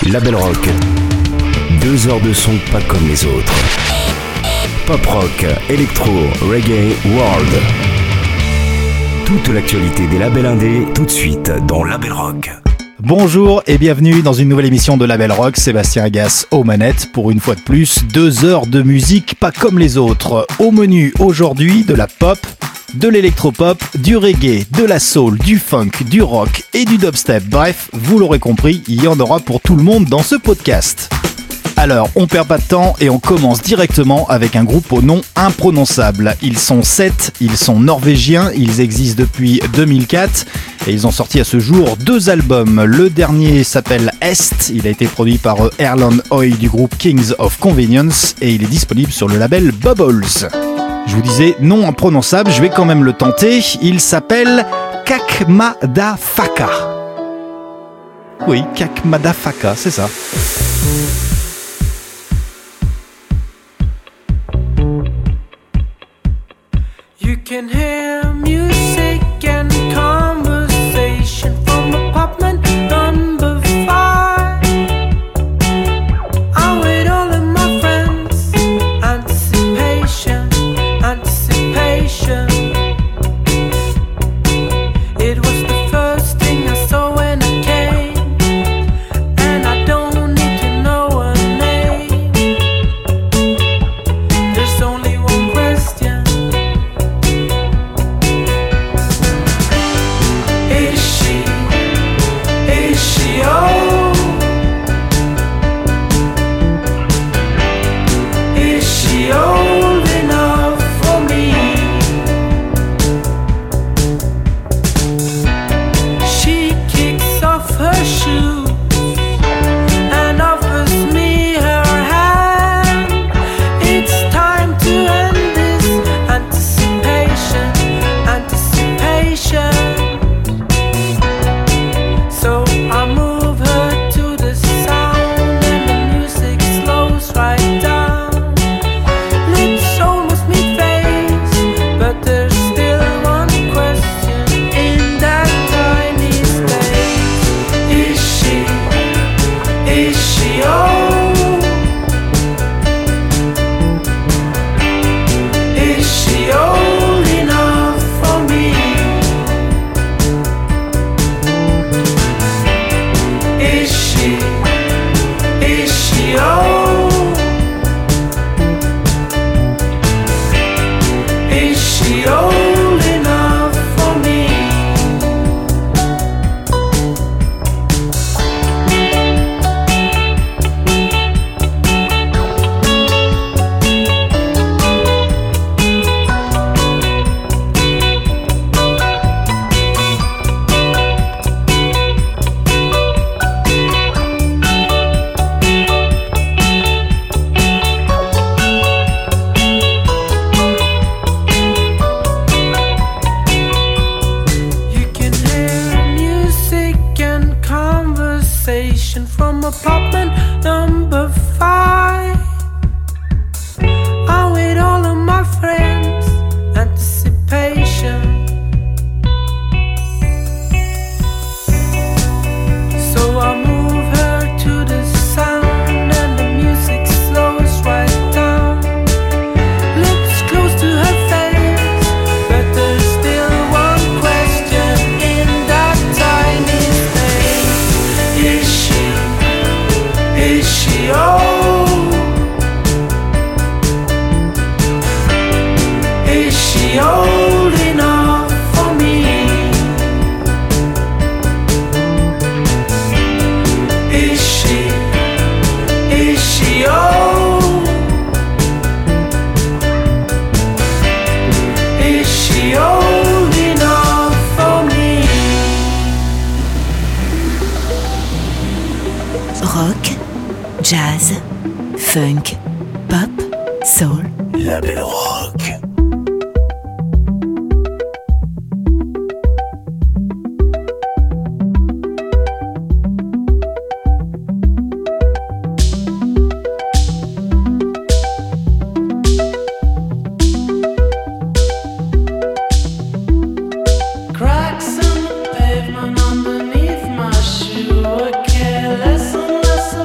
Label Rock. 2 heures de son pas comme les autres. Pop rock, électro, reggae, world. Toute l'actualité des labels indés, tout de suite dans Label Rock. Bonjour et bienvenue dans une nouvelle émission de Label Rock. Sébastien Agas aux manettes pour une fois de plus 2 heures de musique pas comme les autres. Au menu aujourd'hui, de la pop, de l'électropop, du reggae, de la soul, du funk, du rock et du dubstep. Bref, vous l'aurez compris, il y en aura pour tout le monde dans ce podcast. Alors, on perd pas de temps et on commence directement avec un groupe au nom imprononçable. Ils sont 7, ils sont norvégiens, ils existent depuis 2004 et ils ont sorti à ce jour 2 albums. Le dernier s'appelle Est, il a été produit par Erland Hoy du groupe Kings of Convenience et il est disponible sur le label Bubbles. Je vous disais, nom imprononçable, je vais quand même le tenter. Il s'appelle Kakmadafaka. Oui, Kakmadafaka, c'est ça. You can hear music and conversation from apartment number 5. I'm with all of my friends. Anticipation, anticipation. It was the first thing I saw when I came, and I don't need to know her name. There's only one question. From apartment number 5, I'm with all of my friends. Anticipation. So I move her to the sound, and the music slows right down. Lips close to her face, but there's still one question in that tiny space. Is she old? Is she old enough for me? Is she old? Is she old enough for me? Rock, jazz, funk, pop, soul. Label Rock. Cracks in the pavement underneath my shoe. I care less and less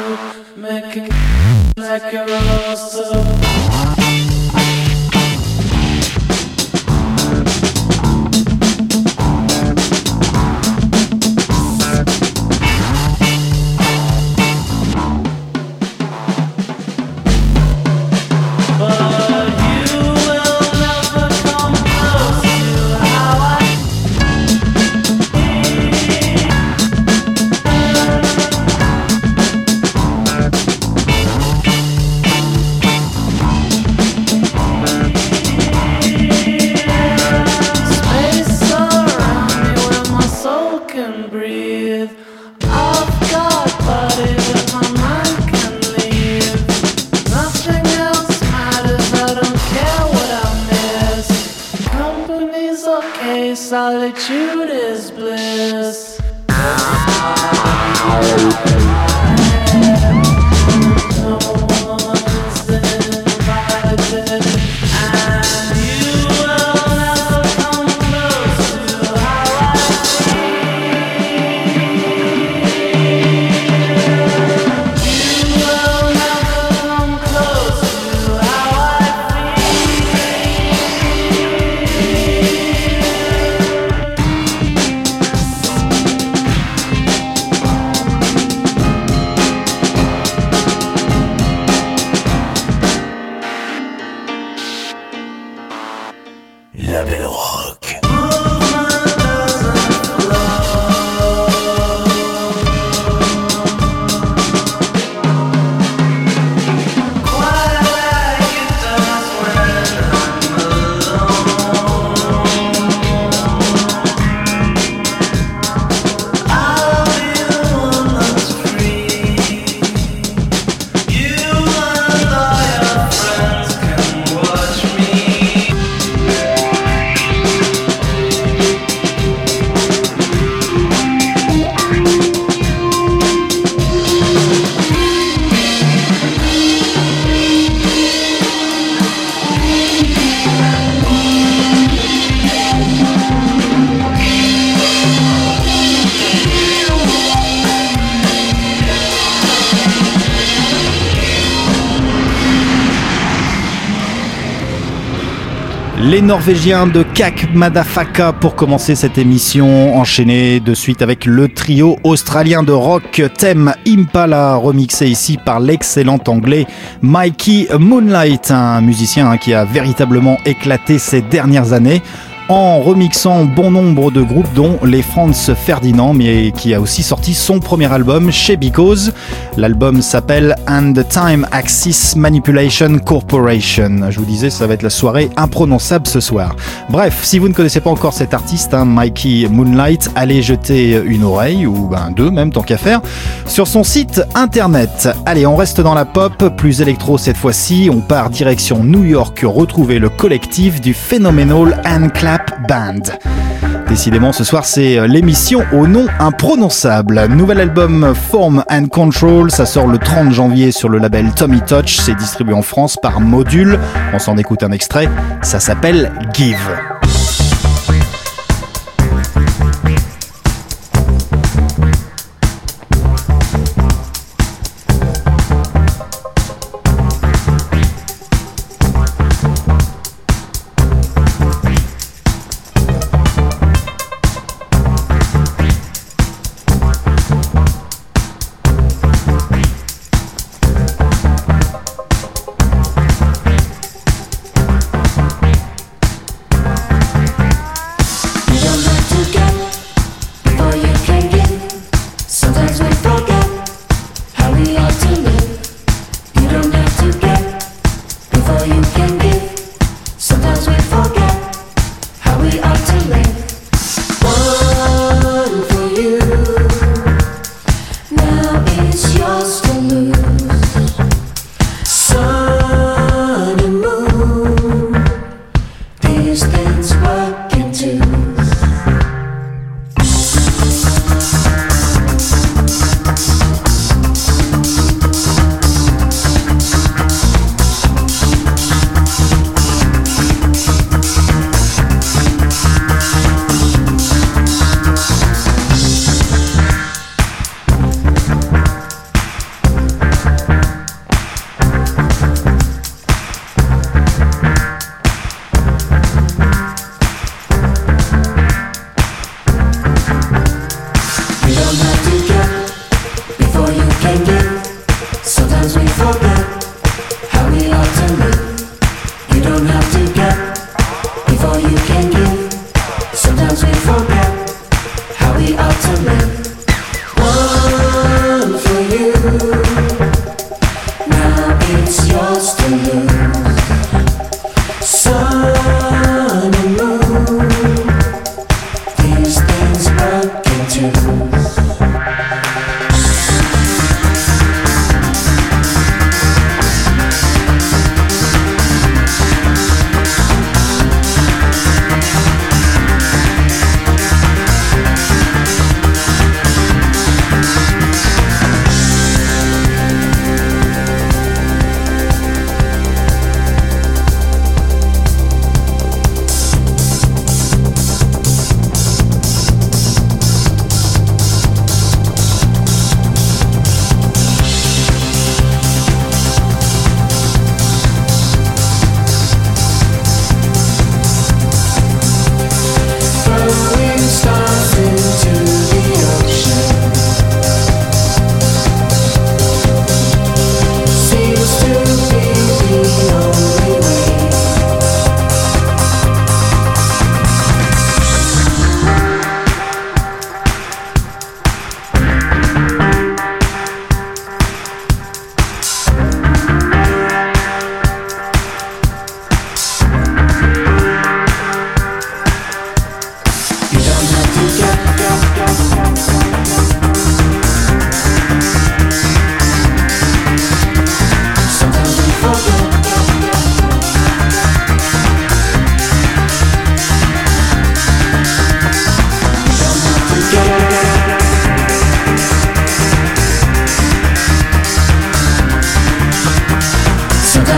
making like a monster. Solitude is bliss. No one's invited, and you will never come close to how I feel. You will never come close to how I La Belle Rock. Les Norvégiens de Kak Madafaka pour commencer cette émission, enchaînée de suite avec le trio australien de rock Tame Impala, remixé ici par l'excellent anglais Mikey Moonlight, un musicien qui a véritablement éclaté ces dernières années en remixant bon nombre de groupes dont les Franz Ferdinand, mais qui a aussi sorti son premier album chez Because. L'album s'appelle And the Time Axis Manipulation Corporation. Je vous disais, ça va être la soirée imprononçable ce soir. Bref, si vous ne connaissez pas encore cet artiste, Mikey Moonlight, allez jeter une oreille, ou deux même, tant qu'à faire, sur son site internet. Allez, on reste dans la pop, plus électro cette fois-ci. On part direction New York, retrouver le collectif du Phenomenal and Clap Band. Décidément, ce soir, c'est l'émission au nom imprononçable. Nouvel album Form and Control, ça sort le 30 janvier sur le label Tommy Touch. C'est distribué en France par Module. On s'en écoute un extrait. Ça s'appelle Give.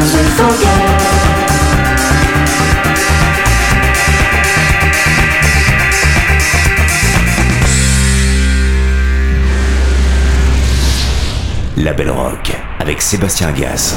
sometimes we forget. La Belle Rock avec Sébastien Agas.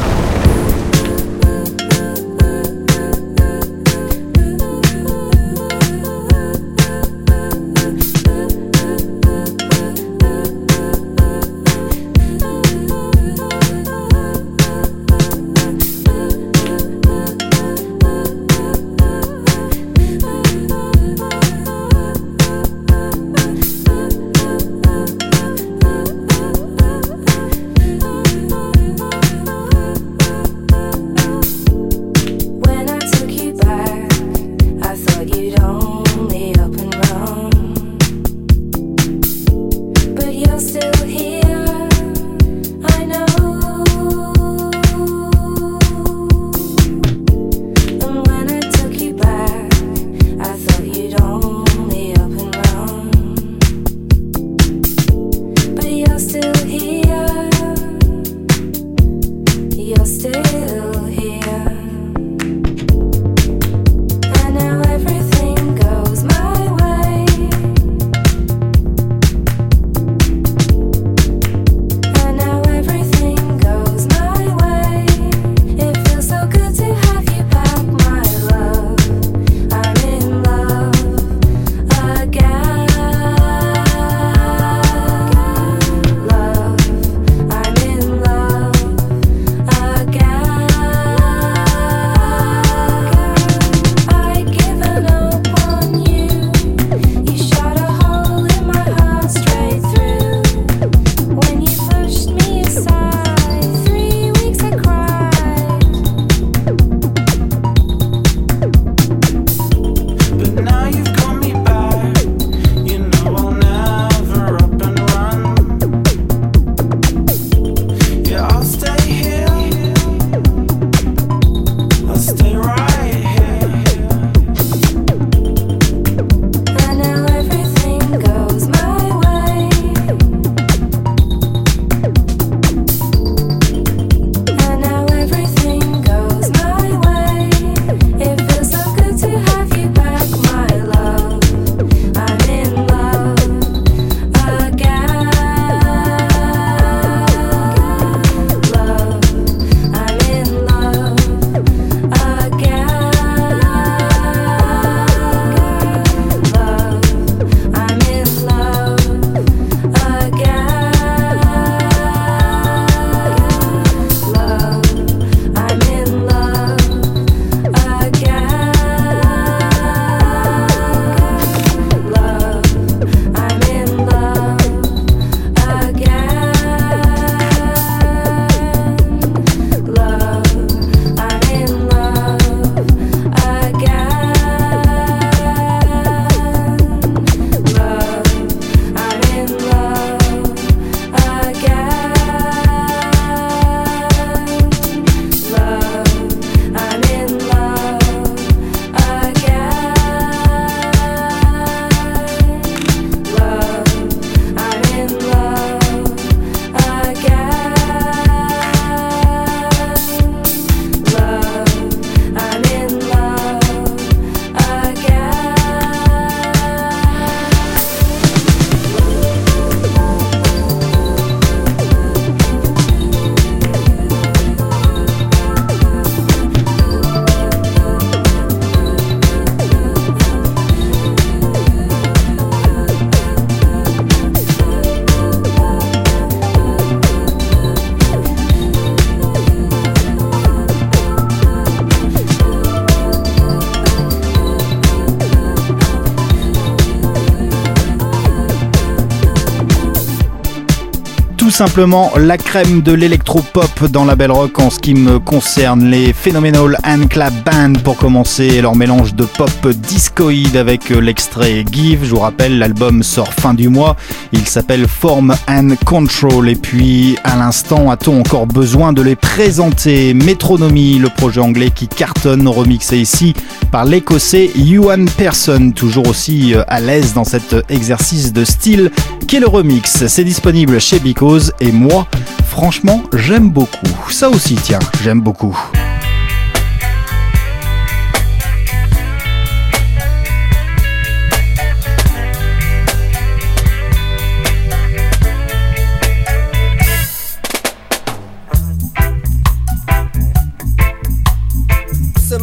simplement la crème de l'électropop dans la Belle Rock en ce qui me concerne. Les Phenomenal Hand Clap Band pour commencer, leur mélange de pop discoïde avec l'extrait Give. Je vous rappelle, l'album sort fin du mois, il s'appelle Form and Control. Et puis à l'instant, a-t-on encore besoin de les présenter? Metronomy, le projet anglais qui cartonne, remixé ici par l'écossais Ewan Pearson, toujours aussi à l'aise dans cet exercice de style qu'est le remix. C'est disponible chez Because et moi, franchement, j'aime beaucoup. Ça aussi, tiens, j'aime beaucoup.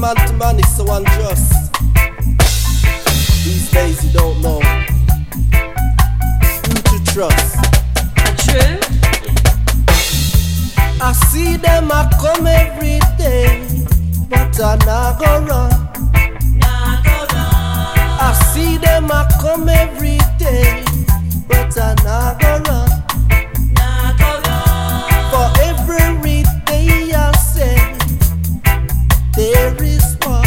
man to man is so unjust. These days you don't know who to trust. True. I see them a come every day, but I not go run. I see them a come every day, but I not go run. For every day I say there is war.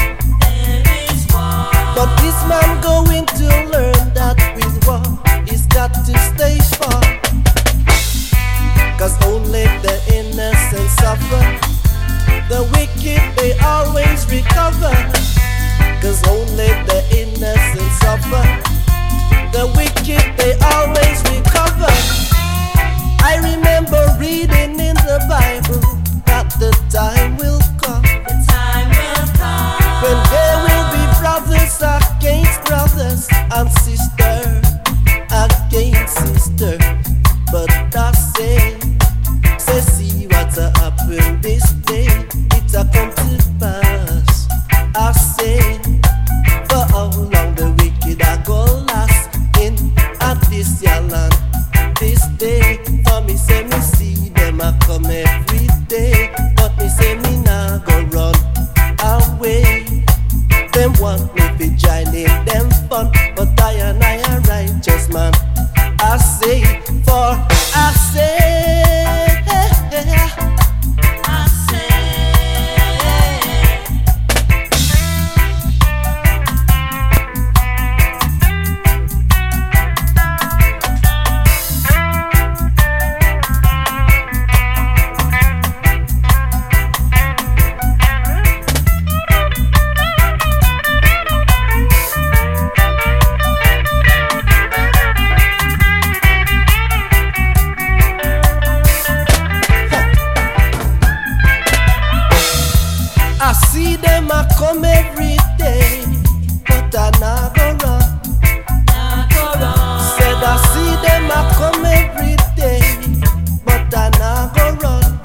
But this man going to learn that with war he's got to stay far. Cause only the innocent suffer, the wicked they always recover. Cause only the innocent suffer, the wicked they always recover. I remember reading in the Bible that the time will come. The time will come when there will be brothers against brothers and sister against sister. But I say see what's a happen this day, it's a come to pass. I say, for how long the wicked are go last in at this your land. This day, for me say me see them a come every day, but me say me nah go run away. Them want me to join in them fun, but I a righteous man. I say, for I say. Come every day, but I not go run. Said I see them a come every day, but I not go run.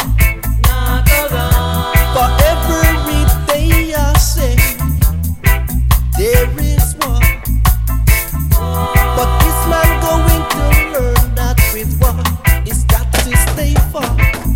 For every day I say there is war, but this man going to learn that with war he's got to stay far.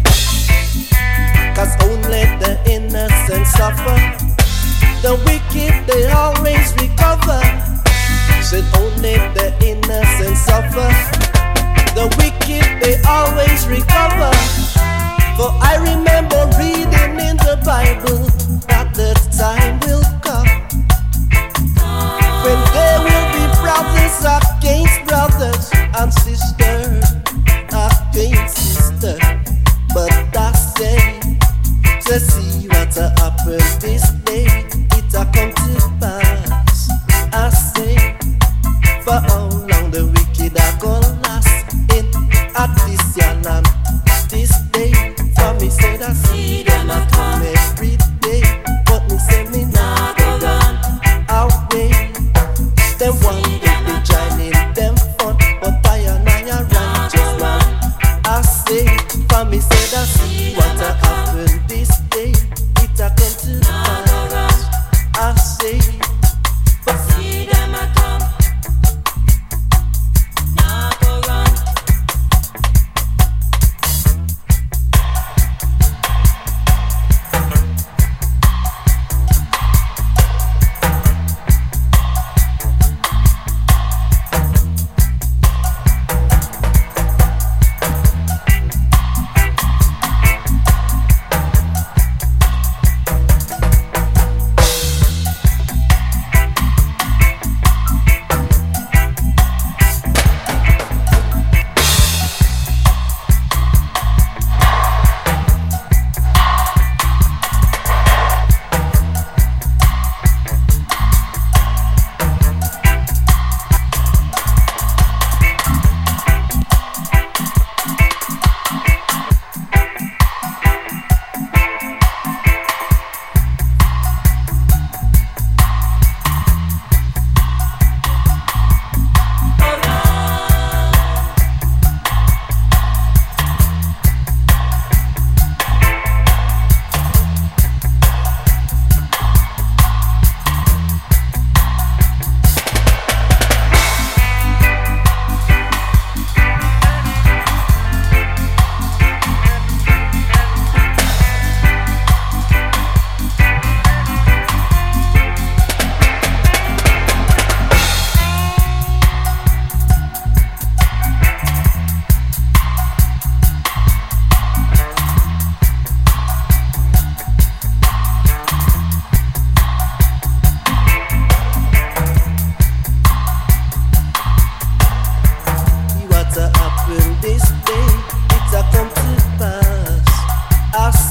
Cause only the innocent suffer, the wicked they always recover. Said only the innocent suffer, the wicked they always recover. For I remember reading in the Bible that the time will come when there will be brothers against brothers and sisters against sisters. But I say, to see what's a happen this day, I come to pass. I say, for how long the wicked are gonna last in at this your land. This day, for me said I see them a come every day, but me say me not go run away. Them want me to join in them fun, but I a righteous man. I say, for me said I see what a happen this day, it a come to pass. I say,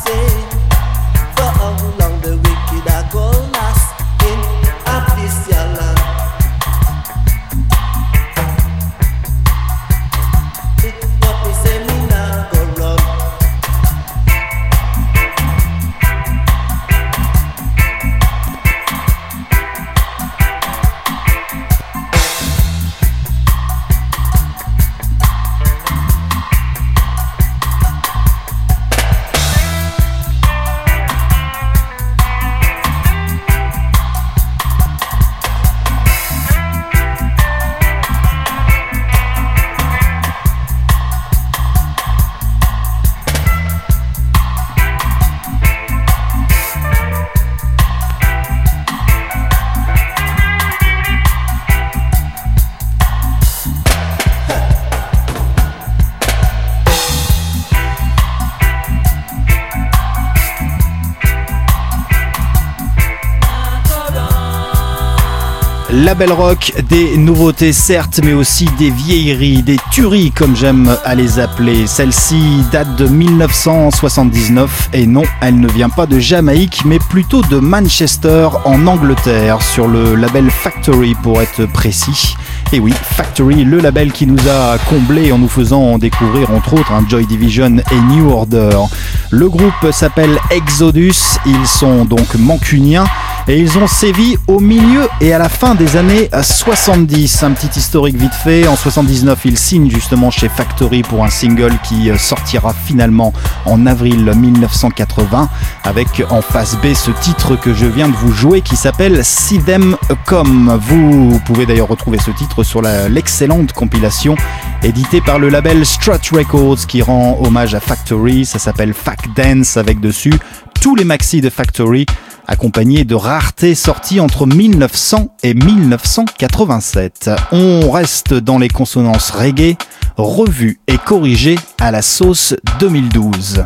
say, for how long the wicked are gonna last in this your land. But me say me nah go run. Label rock, des nouveautés certes, mais aussi des vieilleries, des tueries comme j'aime à les appeler. Celle-ci date de 1979 et non, elle ne vient pas de Jamaïque, mais plutôt de Manchester en Angleterre, sur le label Factory pour être précis. Et oui, Factory, le label qui nous a comblés en nous faisant découvrir entre autres Joy Division et New Order. Le groupe s'appelle Exodus, ils sont donc mancuniens et ils ont sévi au milieu et à la fin des années 70. Un petit historique vite fait, en 79 ils signent justement chez Factory pour un single qui sortira finalement en avril 1980 avec en face B ce titre que je viens de vous jouer qui s'appelle See Them Come. Vous pouvez d'ailleurs retrouver ce titre sur l'excellente compilation éditée par le label Strut Records qui rend hommage à Factory. Ça s'appelle Fact Dance avec dessus tous les maxis de Factory accompagnés de raretés sorties entre 1900 et 1987. On reste dans les consonances reggae, revues et corrigées à la sauce 2012.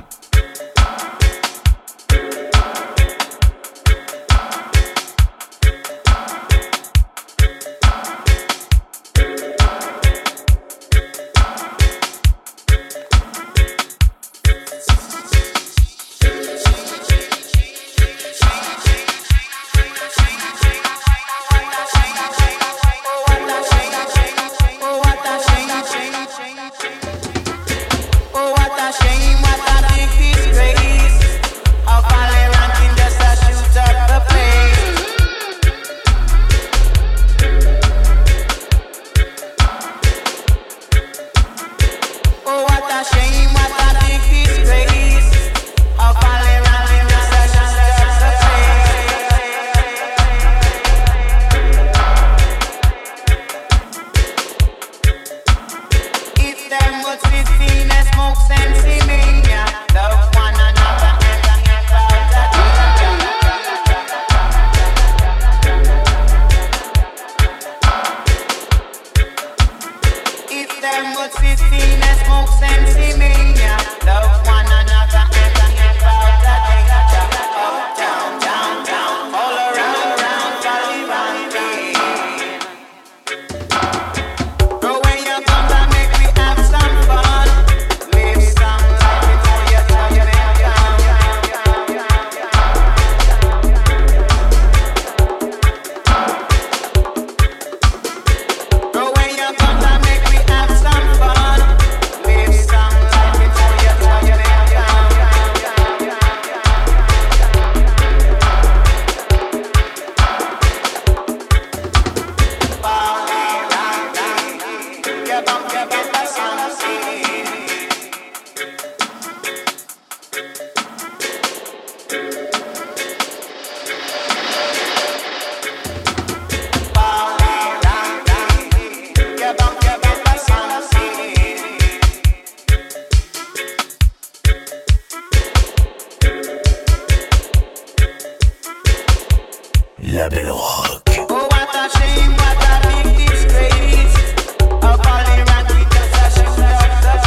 Label Rock. Oh, what a shame, what a big disgrace. Of all the rank, we just a shoot up the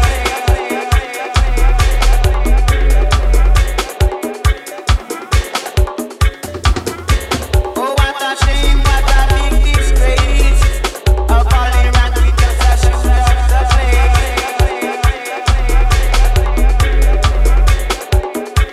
place. Oh, what a shame, what a big disgrace. Of all the rank, we just a shoot up the place.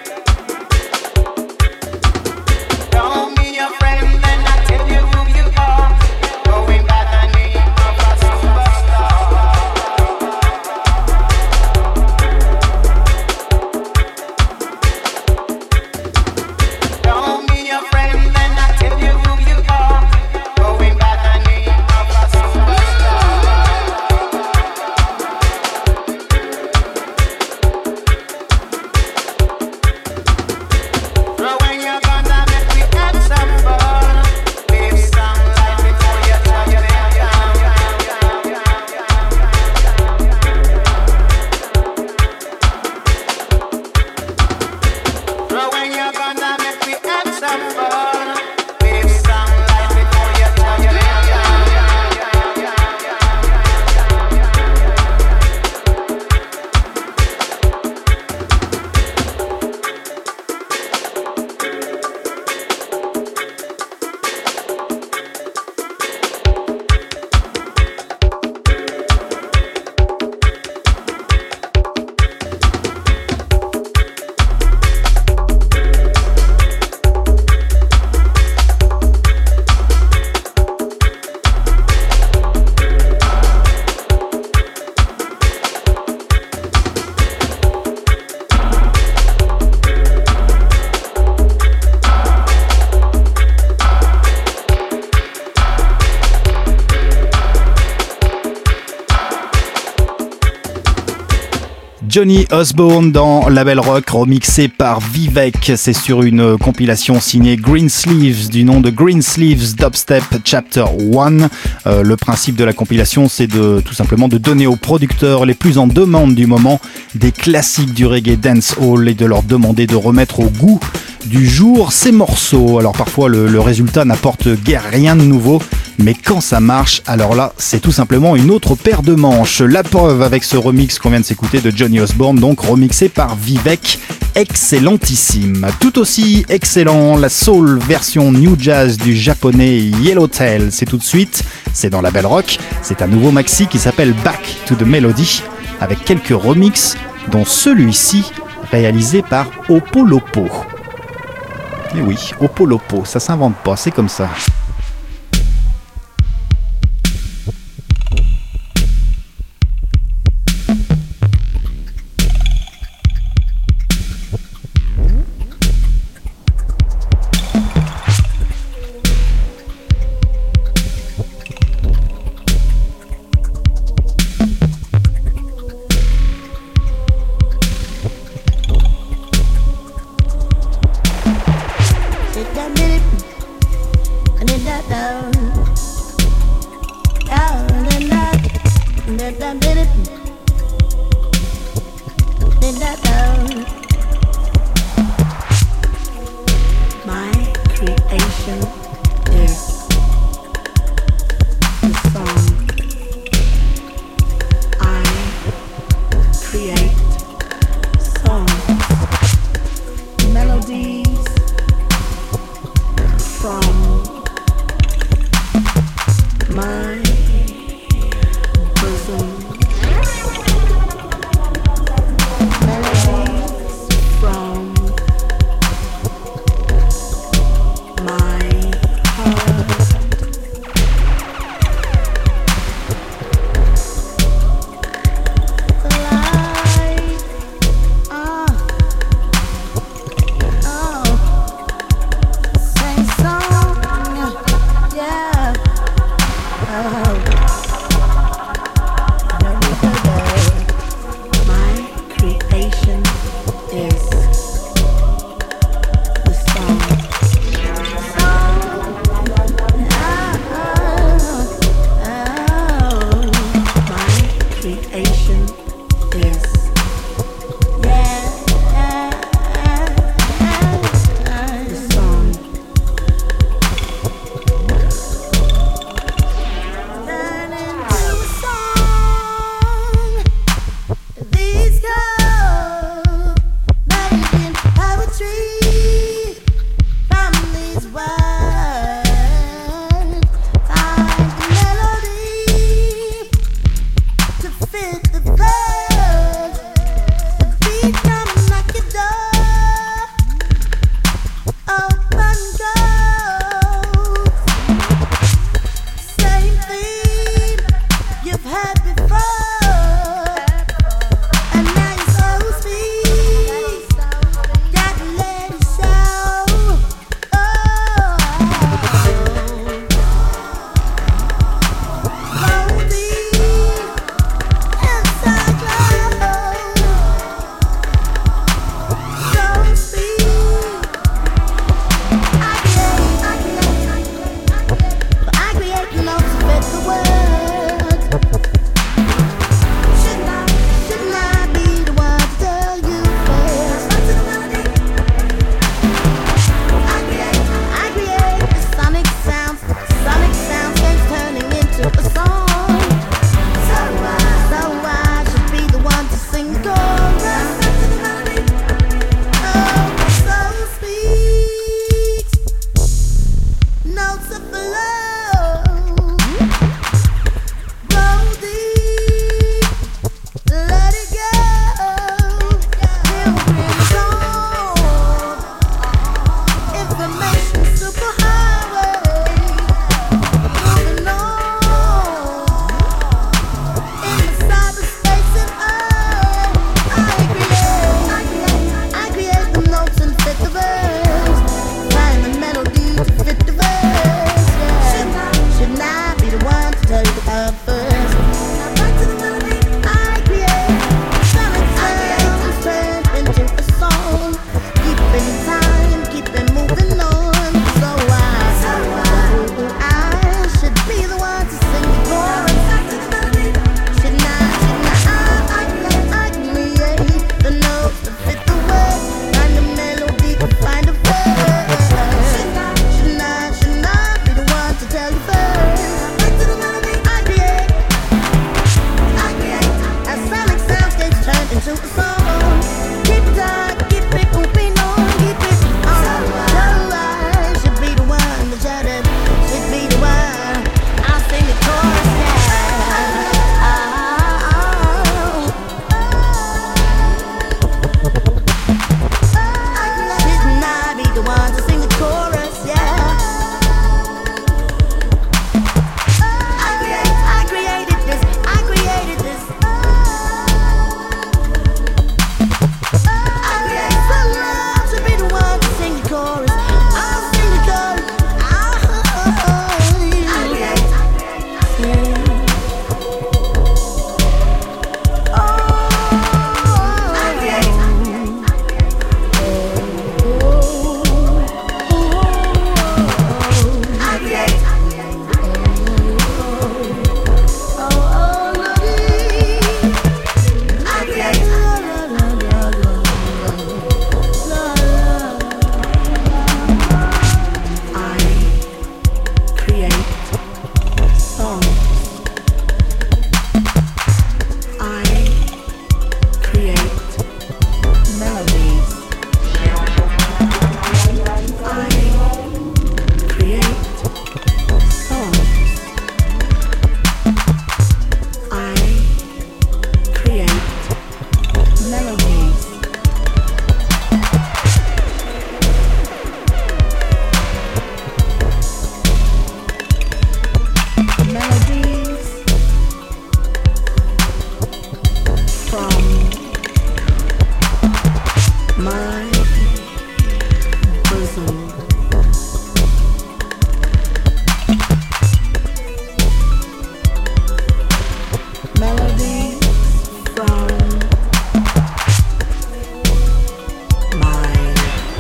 Johnny Osborne dans Label Rock, remixé par Vivek. C'est sur une compilation signée Greensleeves, du nom de Greensleeves Dubstep Chapter 1. Le principe de la compilation, c'est tout simplement de donner aux producteurs les plus en demande du moment des classiques du reggae dancehall et de leur demander de remettre au goût du jour ces morceaux. Alors parfois le résultat n'apporte guère rien de nouveau, mais quand ça marche, alors là c'est tout simplement une autre paire de manches. La preuve avec ce remix qu'on vient de s'écouter de Johnny Osborne, donc remixé par Vivek, excellentissime. Tout aussi excellent, la soul version new jazz du japonais Yellowtail. C'est tout de suite, c'est dans Label Rock, c'est un nouveau maxi qui s'appelle Back to the Melody, avec quelques remixes, dont celui-ci réalisé par Opolopo. Et oui, Opolopo, ça s'invente pas, c'est comme ça.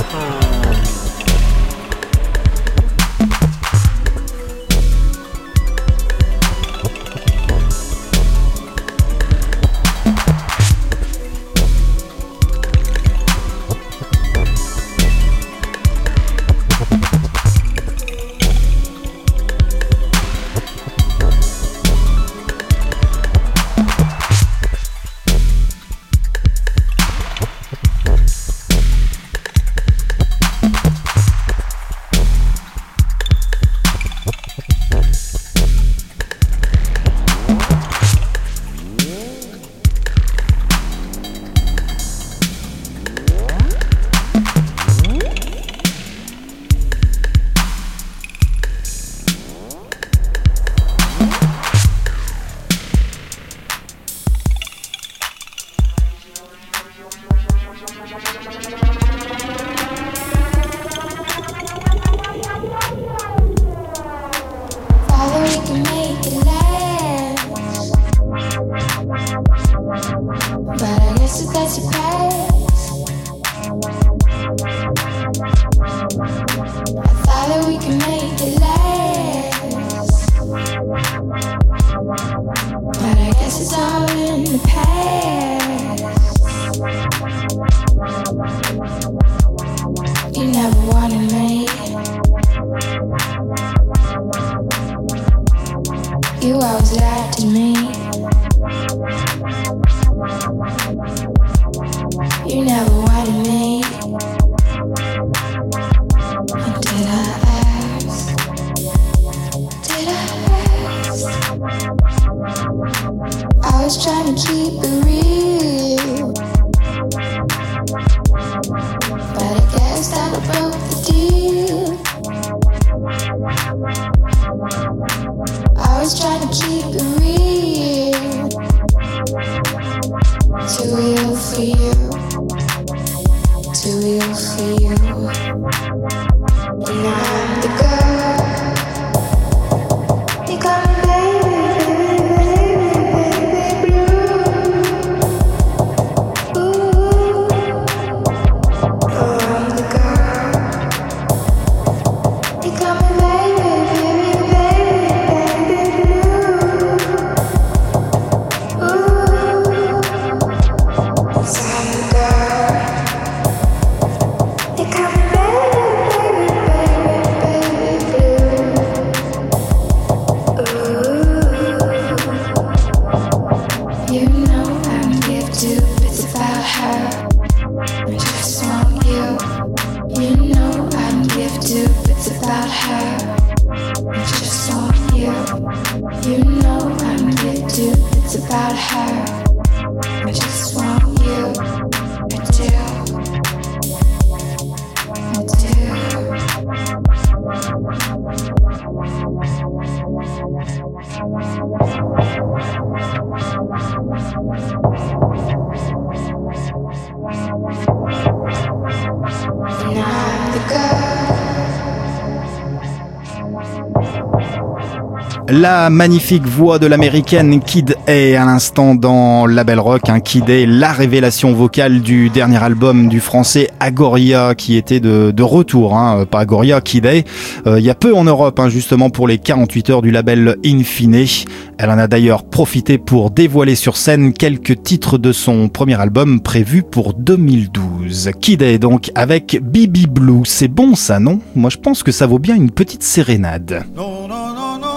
La magnifique voix de l'américaine Kid A à l'instant dans Label Rock. Kid A, la révélation vocale du dernier album du français Agoria qui était de retour. Pas Agoria, Kid A. Il y a peu en Europe justement pour les 48 heures du label Infine. Elle en a d'ailleurs profité pour dévoiler sur scène quelques titres de son premier album prévu pour 2012. Kid A donc avec Baby Blue. C'est bon ça, non? Moi je pense que ça vaut bien une petite sérénade. Non, non, non, non.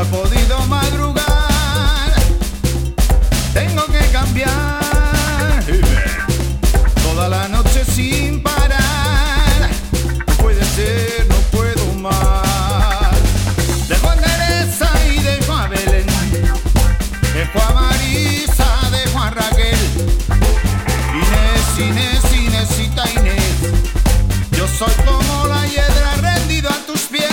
podido madrugar. Tengo que cambiar toda la noche sin parar. Puede ser, no puedo más. Dejo a Teresa y dejo a Belén, dejo a Marisa, dejo a Raquel. Inés, Inésita, Inés, yo soy como la hiedra rendido a tus pies.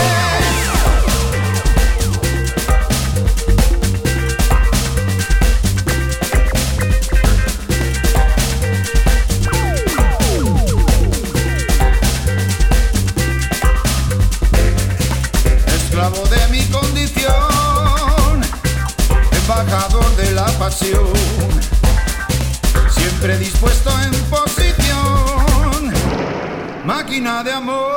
Esclavo de mi condición, embajador de la pasión, siempre dispuesto en posición, máquina de amor.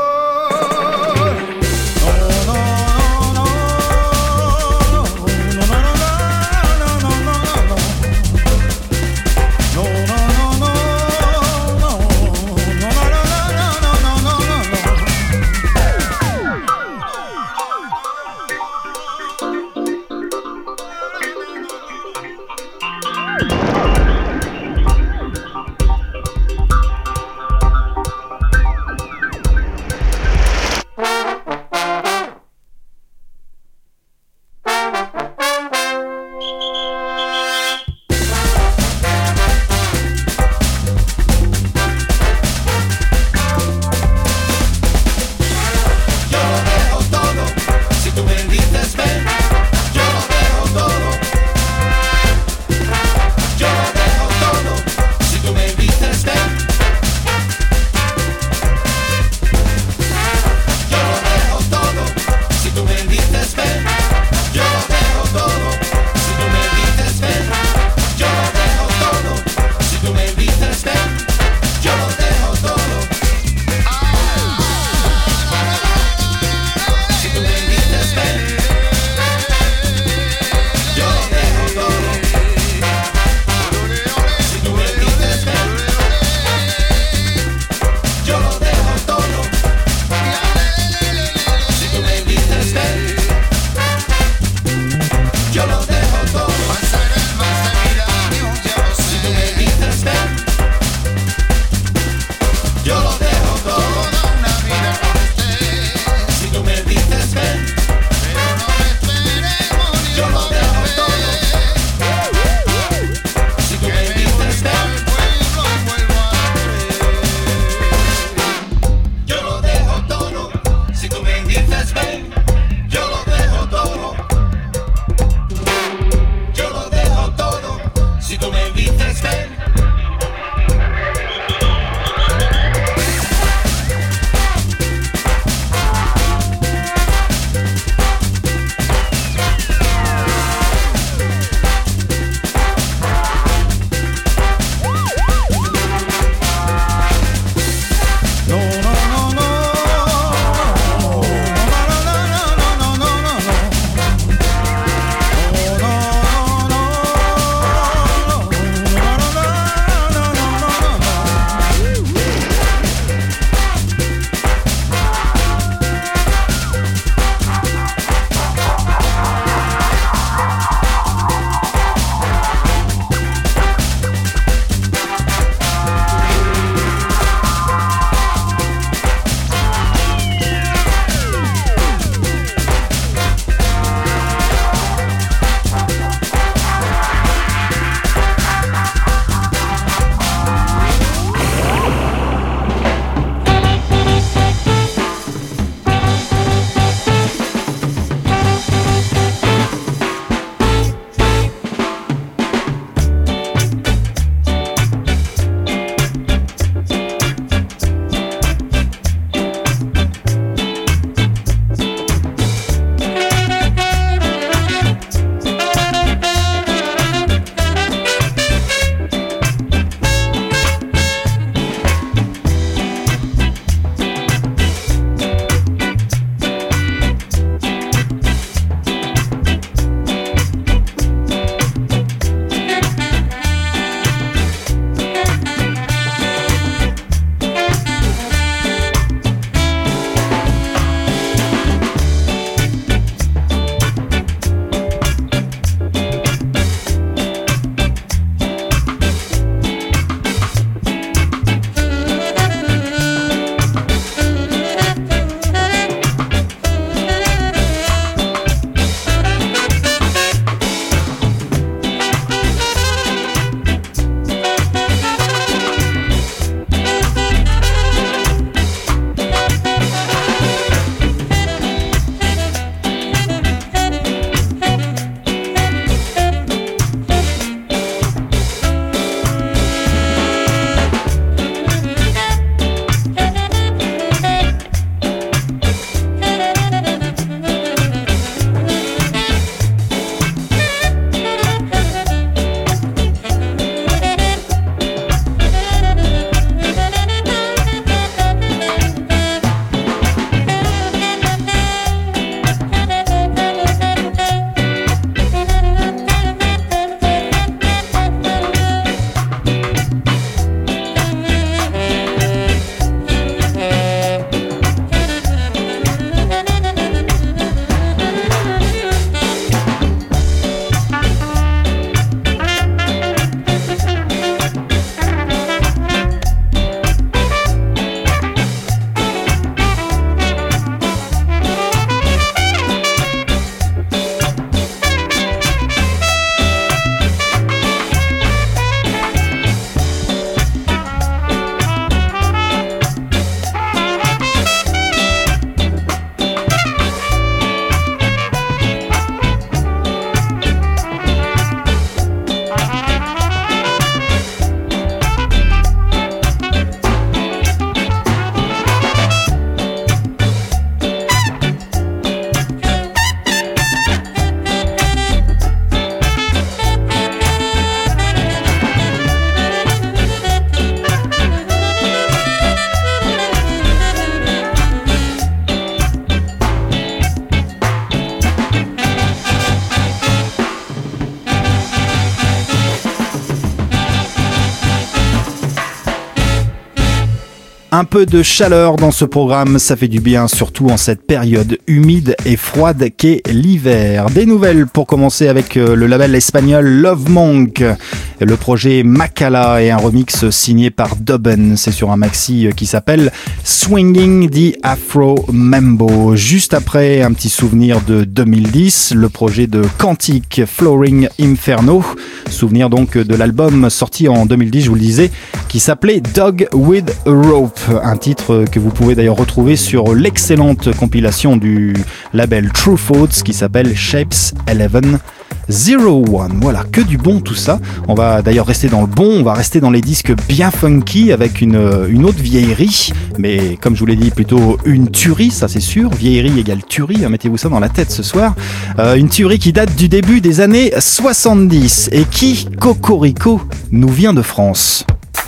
Un peu de chaleur dans ce programme, ça fait du bien, surtout en cette période humide et froide qu'est l'hiver. Des nouvelles pour commencer avec le label espagnol Love Monk. Le projet Macala et un remix signé par Dubben. C'est sur un maxi qui s'appelle Swinging the Afro Mambo. Juste après, un petit souvenir de 2010, le projet de Quantique Flooring Inferno. Souvenir donc de l'album sorti en 2010, je vous le disais, qui s'appelait Dog with a Rope. Un titre que vous pouvez d'ailleurs retrouver sur l'excellente compilation du label True Thoughts qui s'appelle Shapes 1101. Voilà, que du bon tout ça. On va d'ailleurs rester dans le bon, on va rester dans les disques bien funky avec une autre vieillerie, mais comme je vous l'ai dit, plutôt une tuerie, ça c'est sûr. Vieillerie égale tuerie, hein, mettez-vous ça dans la tête ce soir. Une tuerie qui date du début des années 70 et qui, cocorico, nous vient de France.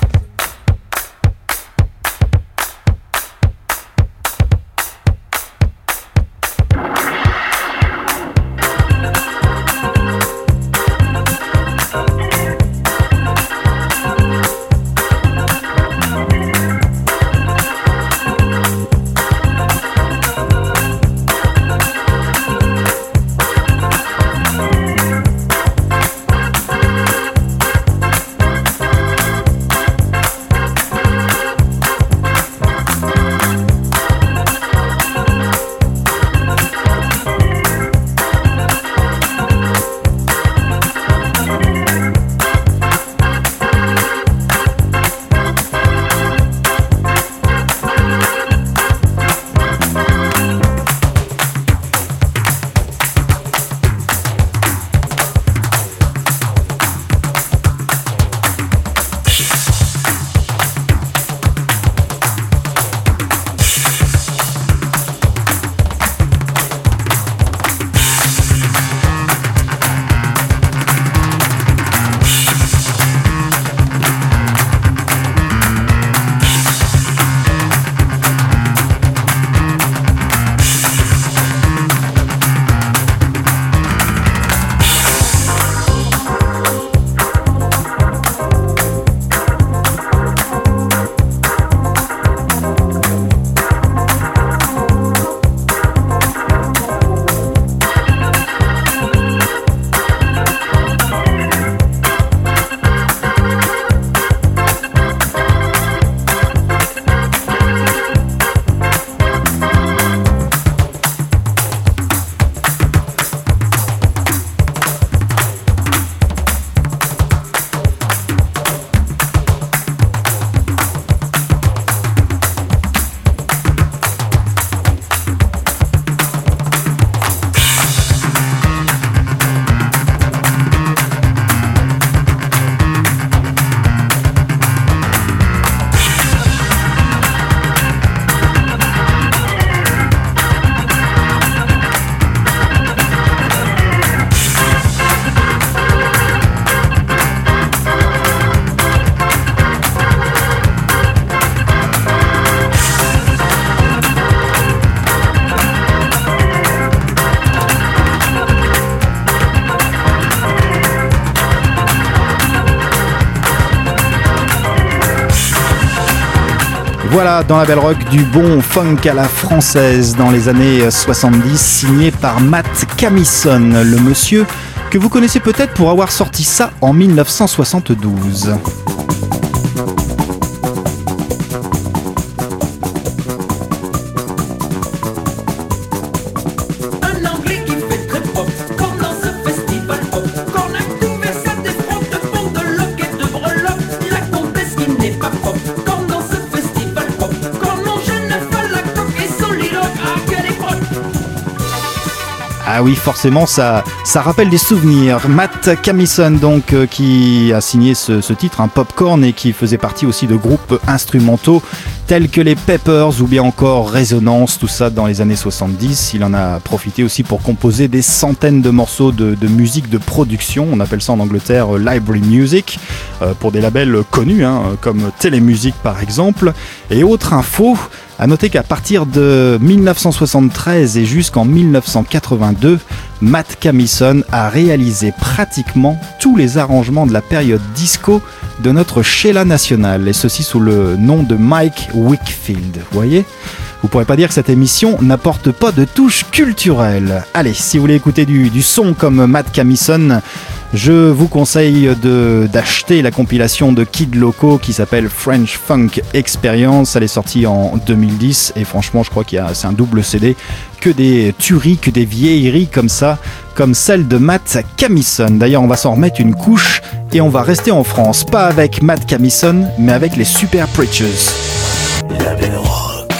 Voilà, dans la Belle Rock, du bon funk à la française dans les années 70, signé par Matt Camison, le monsieur que vous connaissez peut-être pour avoir sorti ça en 1972. Ah oui, forcément, ça rappelle des souvenirs. Matt Camison, donc, qui a signé ce titre, un Popcorn, et qui faisait partie aussi de groupes instrumentaux tels que les Peppers ou bien encore Résonance, tout ça dans les années 70. Il en a profité aussi pour composer des centaines de morceaux de musique de production. On appelle ça en Angleterre library music, pour des labels connus, comme Télémusique par exemple. Et autre info, à noter qu'à partir de 1973 et jusqu'en 1982, Matt Camison a réalisé pratiquement tous les arrangements de la période disco de notre Sheila nationale, et ceci sous le nom de Mike Wickfield. Vous voyez ? Vous pourrez pas dire que cette émission n'apporte pas de touche culturelle. Allez, si vous voulez écouter du son comme Matt Camison, je vous conseille d'acheter la compilation de Kid Loco qui s'appelle French Funk Experience. Elle est sortie en 2010 et franchement, je crois c'est un double CD. Que des tueries, que des vieilleries comme ça, comme celle de Matt Camison. D'ailleurs, on va s'en remettre une couche et on va rester en France. Pas avec Matt Camison, mais avec les Super Preachers. La Belle Rock.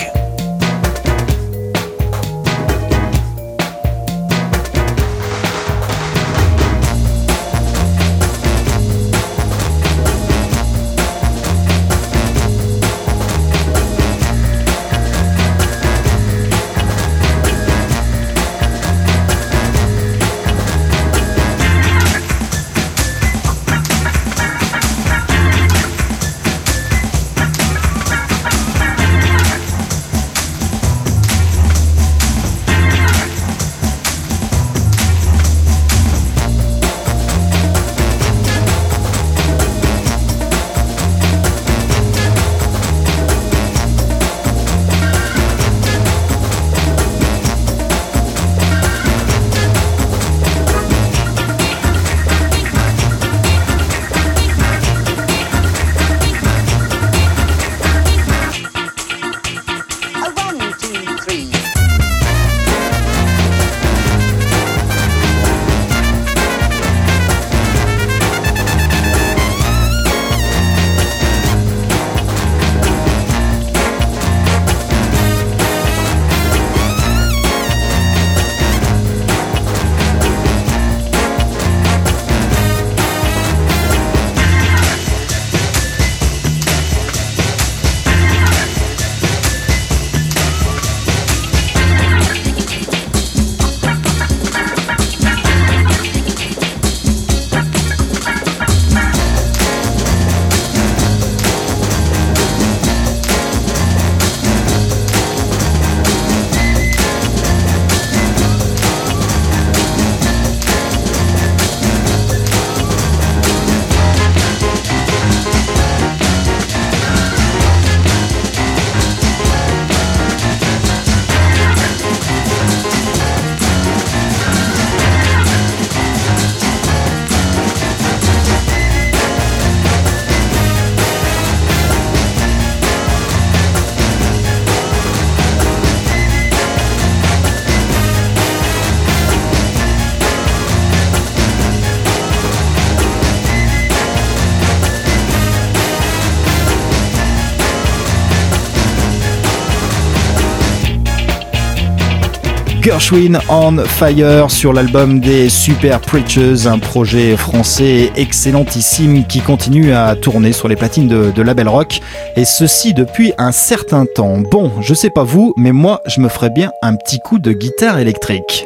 Gershwin on Fire sur l'album des Super Preachers, un projet français excellentissime qui continue à tourner sur les platines de La Belle Rock, et ceci depuis un certain temps. Bon, je sais pas vous, mais moi je me ferais bien un petit coup de guitare électrique.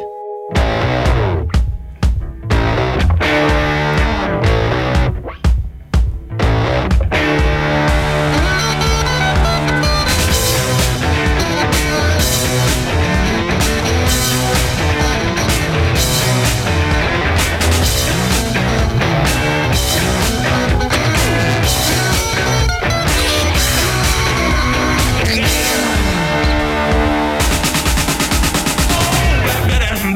Better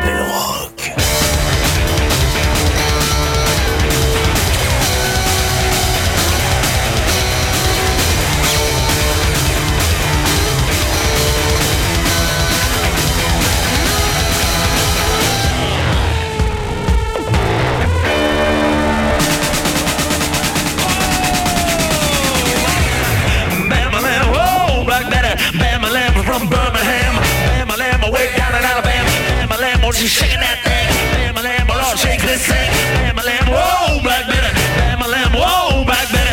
Belle Rock. From Birmingham, Bam-a-lam, way down in Alabama. Bam-a-lam, won't you shake that thing? Bam-a-lam, Lord, shake this thing. Bam-a-lam, whoa, Black Betty. Bam-a-lam, whoa, Black Betty.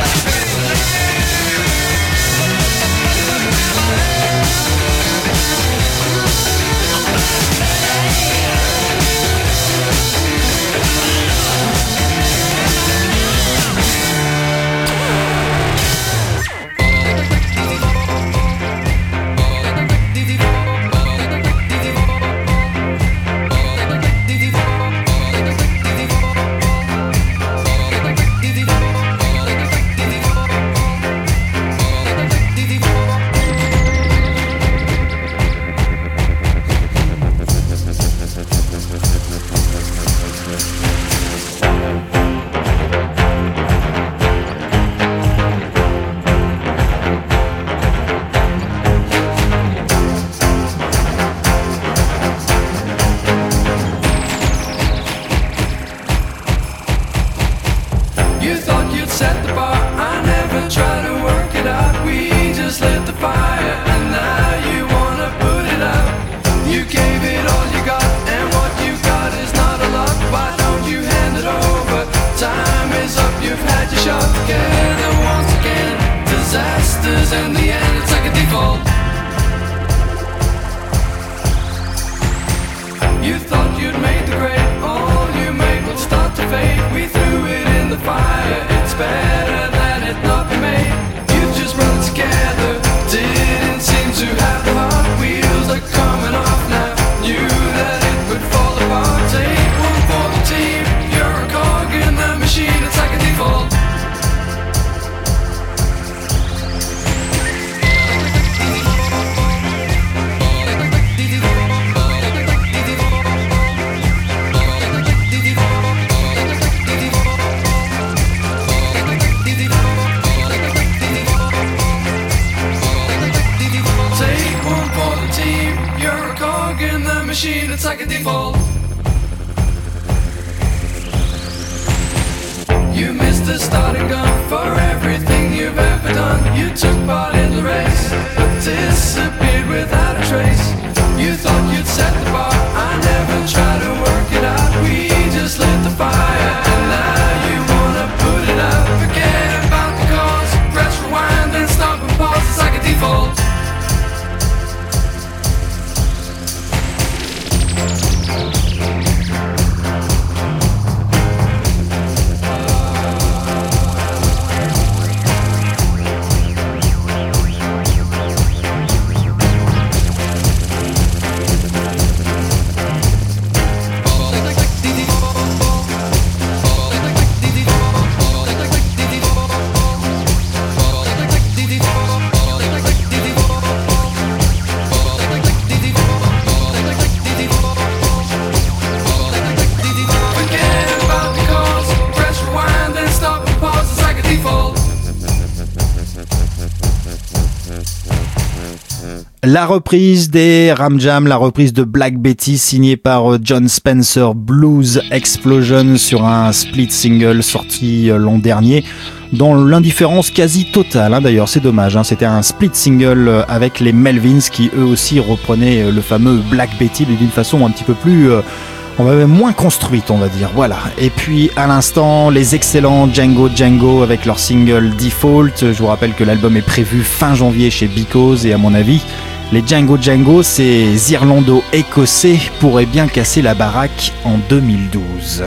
La reprise des Ram Jam, la reprise de Black Betty signée par John Spencer, Blues Explosion, sur un split single sorti l'an dernier dans l'indifférence quasi totale, d'ailleurs c'est dommage, c'était un split single avec les Melvins qui eux aussi reprenaient le fameux Black Betty mais d'une façon un petit peu plus moins construite on va dire, voilà. Et puis à l'instant les excellents Django avec leur single Default. Je vous rappelle que l'album est prévu fin janvier chez Because et à mon avis les Django, ces Irlando-écossais pourraient bien casser la baraque en 2012.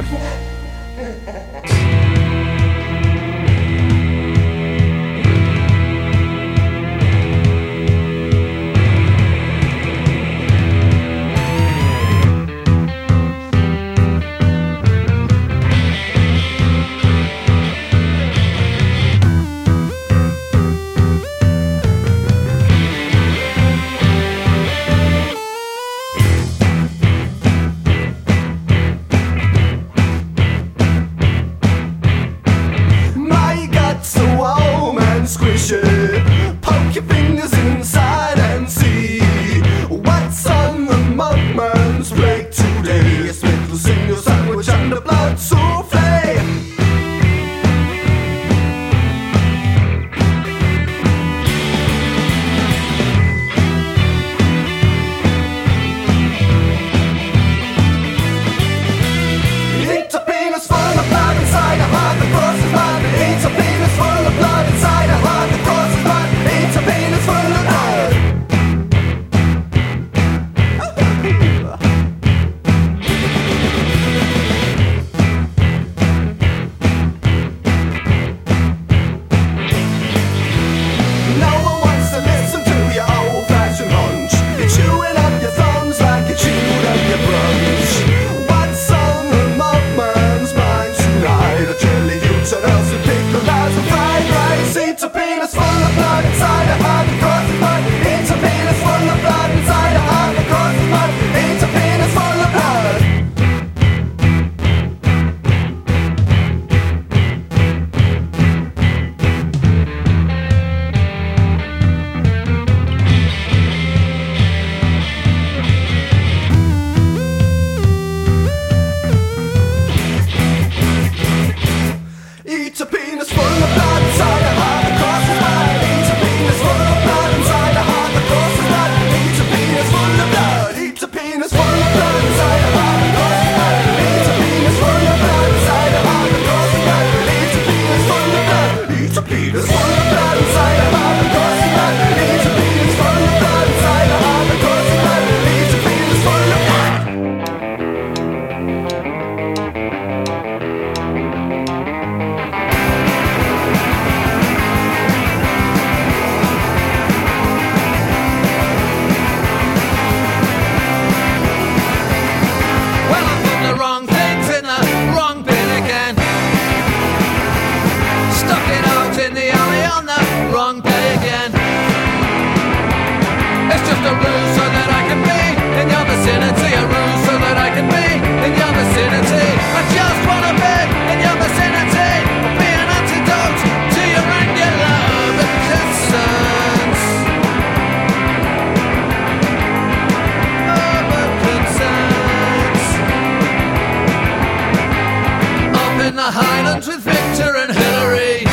the Highlands with Victor and Hillary.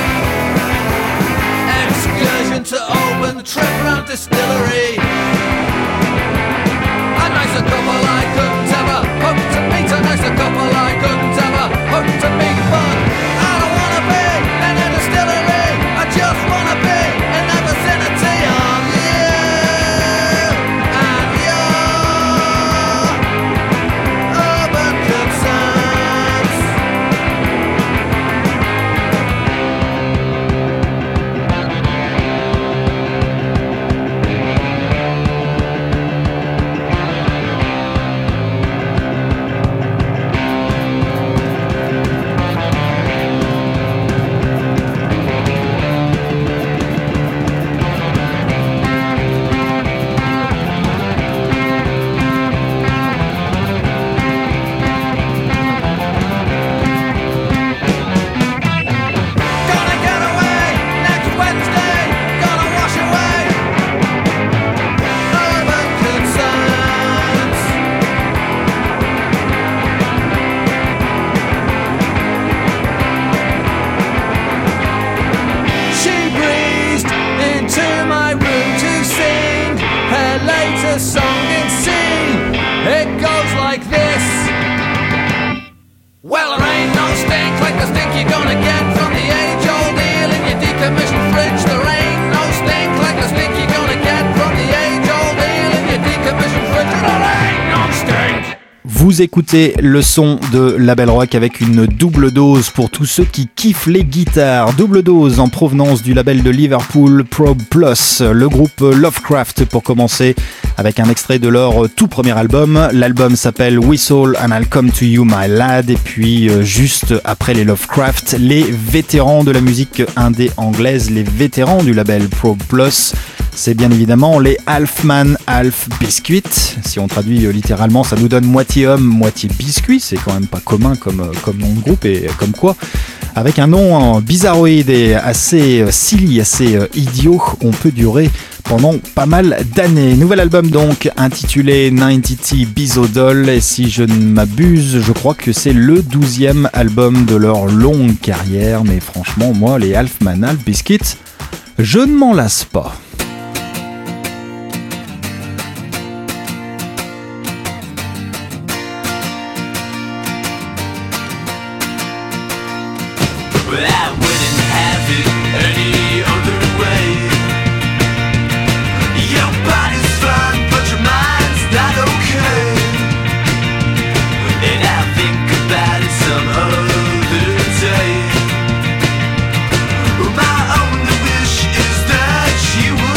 Excursion to Oban, trip round distillery. A nicer couple I couldn't ever hope to meet. A nicer couple I couldn't ever hope to meet. But I don't wanna be in a distillery. I just wanna be in the vicinity of you and your urban concerns. Gonna get away next Wednesday. Gonna wash away urban concerns. She breezed into my room to sing her latest song in C. It goes like this. Well, there ain't no stink like the stink you're gonna get from the age-old eel in your decommissioned fridge. There ain't no stink like the stink you're gonna get from the age-old eel in your decommissioned fridge. There ain't no stink. Vous écoutez le son de Label Rock avec une double dose pour tous ceux qui kiffent les guitares. Double dose en provenance du label de Liverpool Probe Plus, le groupe Lovecraft pour commencer avec un extrait de leur tout premier album. L'album s'appelle Whistle and I'll Come to You My Lad. Et puis juste après les Lovecraft, les vétérans de la musique indé anglaise, les vétérans du label Probe Plus, c'est bien évidemment les Half Man, Half Biscuit. Si on traduit littéralement, ça nous donne moitié homme, moitié biscuit. C'est quand même pas commun comme nom de groupe et comme quoi. Avec un nom bizarroïde et assez silly, assez idiot, on peut durer pendant pas mal d'années. Nouvel album donc intitulé 90T Bizodol, et si je ne m'abuse, je crois que c'est le 12e album de leur longue carrière. Mais franchement, moi, les Half Man, Half Biscuit, je ne m'en lasse pas. But I wouldn't have it any other way. Your body's fine, but your mind's not okay. And I'll think about it some other day. My only wish is that you would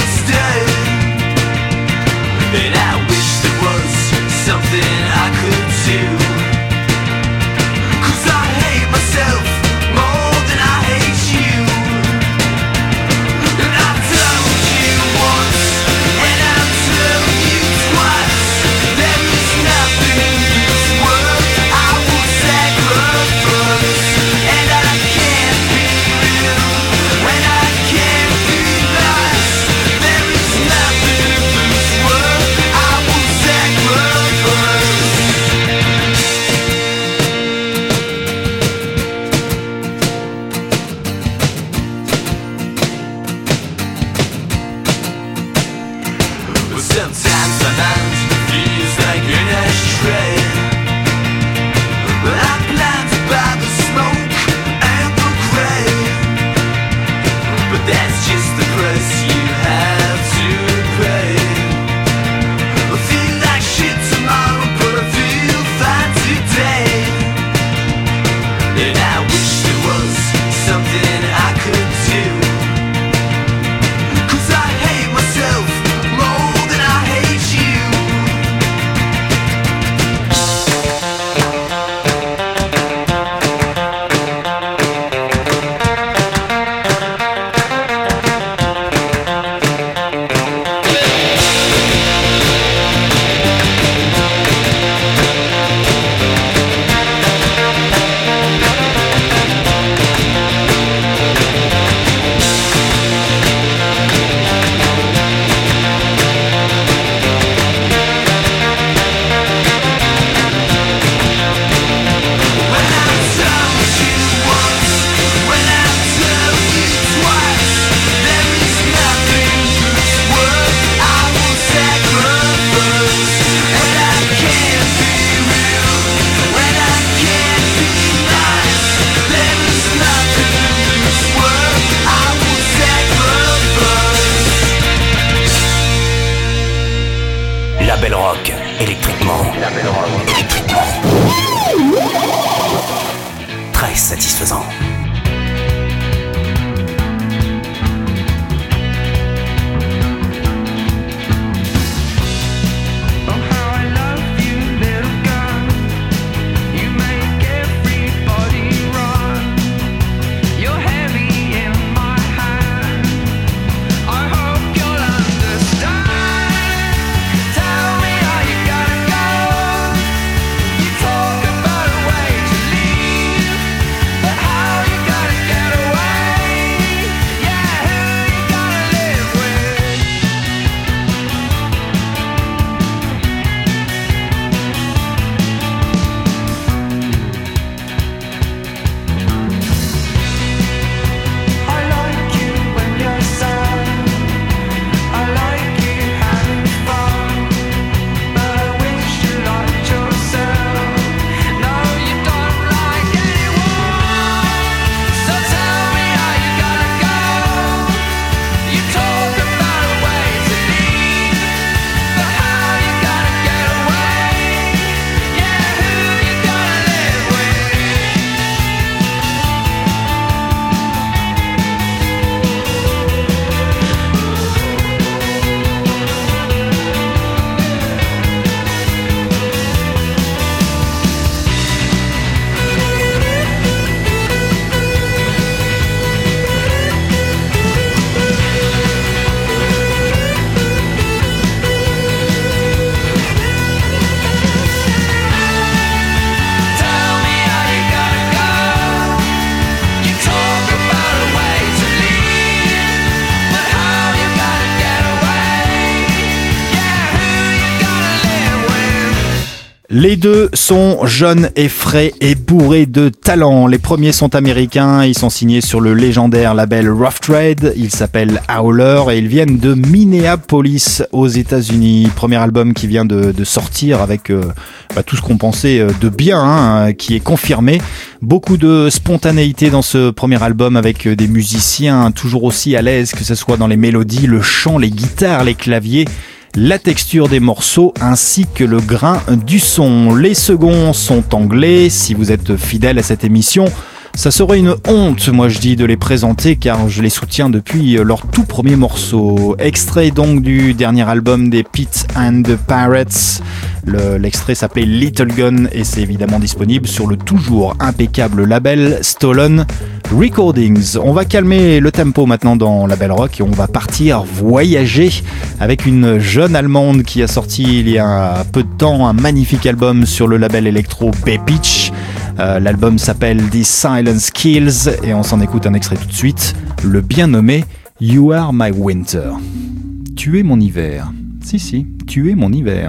Les deux sont jeunes et frais et bourrés de talent. Les premiers sont américains, ils sont signés sur le légendaire label Rough Trade. Ils s'appellent Howler et ils viennent de Minneapolis aux États-Unis. Premier album qui vient de sortir avec tout ce qu'on pensait de bien, qui est confirmé. Beaucoup de spontanéité dans ce premier album avec des musiciens toujours aussi à l'aise, que ce soit dans les mélodies, le chant, les guitares, les claviers, la texture des morceaux ainsi que le grain du son. Les seconds sont anglais. Si vous êtes fidèle à cette émission, ça serait une honte, moi je dis, de les présenter car je les soutiens depuis leur tout premier morceau. Extrait donc du dernier album des Pete and the Pirates. L'extrait s'appelait Little Gun et c'est évidemment disponible sur le toujours impeccable label Stolen Recordings. On va calmer le tempo maintenant dans la Belle Rock et on va partir voyager avec une jeune Allemande qui a sorti il y a peu de temps un magnifique album sur le label électro Bay Beach. L'album s'appelle The Silence Kills et on s'en écoute un extrait tout de suite, le bien nommé You Are My Winter. Tu es mon hiver. Si, tu es mon hiver.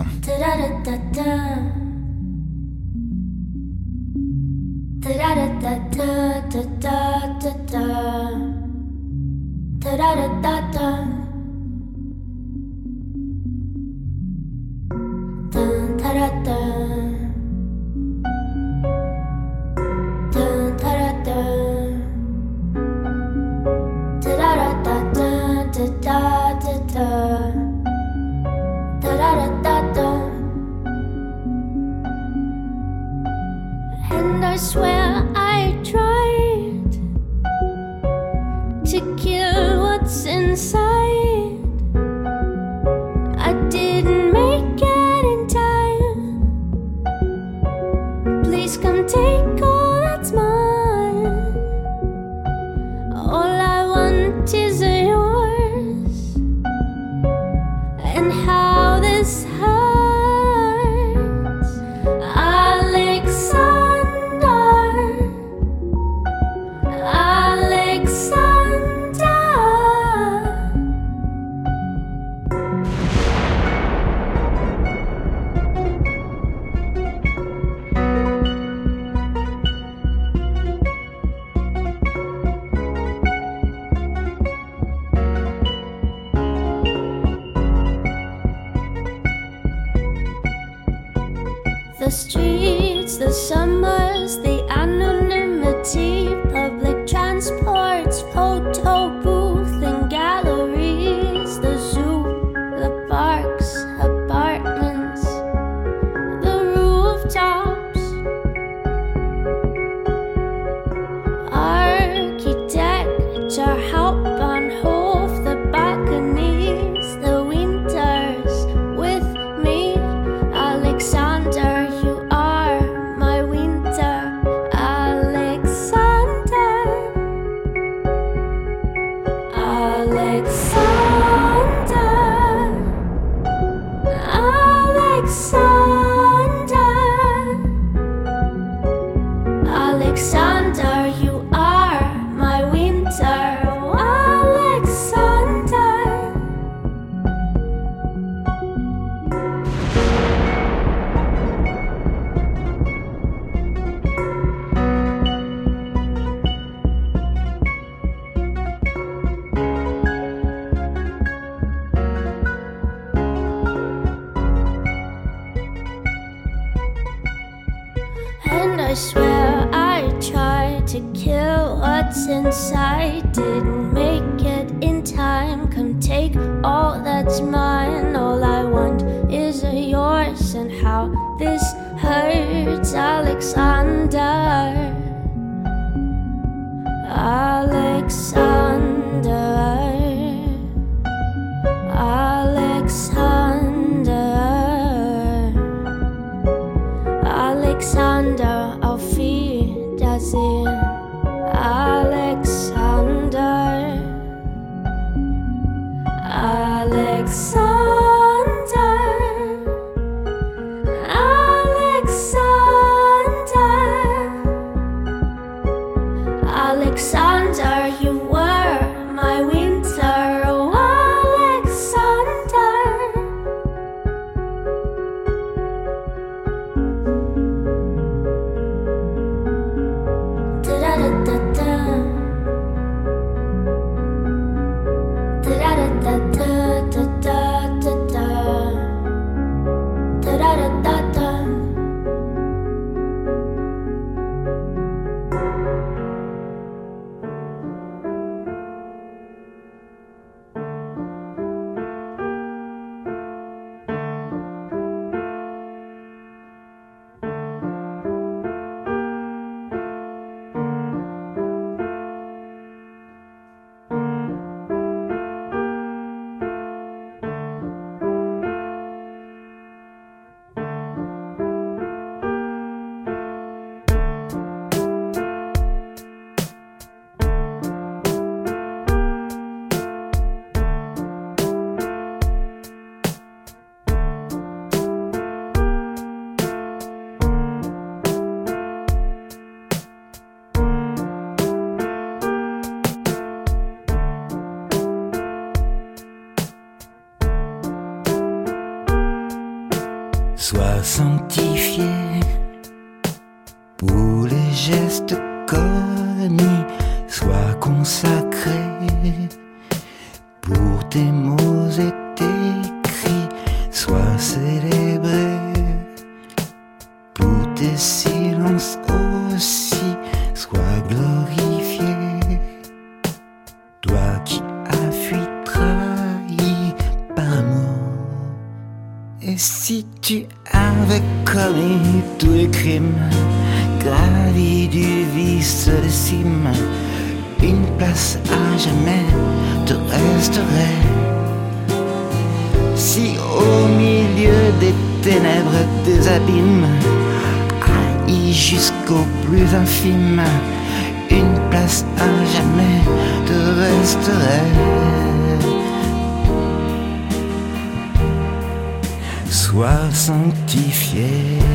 And I swear I tried to kill what's inside. I didn't make it in time. Please come take all that's mine. All I want is yours. And how this hurts. The streets, the summers, the anonymity, public transports, photo booth and galleries, the zoo, the parks, apartments, the rooftops, architecture, Hauptbahnhof, the balconies, the winters with me, Alexander. I swear I tried to kill what's inside. Didn't make it in time. Come take all that's mine. All I want is yours. And how this hurts, Alexander. Alexander. Alexander. Alexander, auf Wiedersehen. Alexander. Alexander. Alexander. Alexander, you were my winter. Oh, Alexander. sois sanctifié pour les gestes commis, sois consacré pour tes mots et tes cris, sois célébré pour tes silences aussi, sois glorifié, toi qui as fui trahi par amour. Et si tu avais commis tous les crimes, gravi du vice de cime, une place à jamais te resterait. Si au milieu des ténèbres, des abîmes, haï jusqu'au plus infime, une place à jamais te resterait. Sois sanctifié.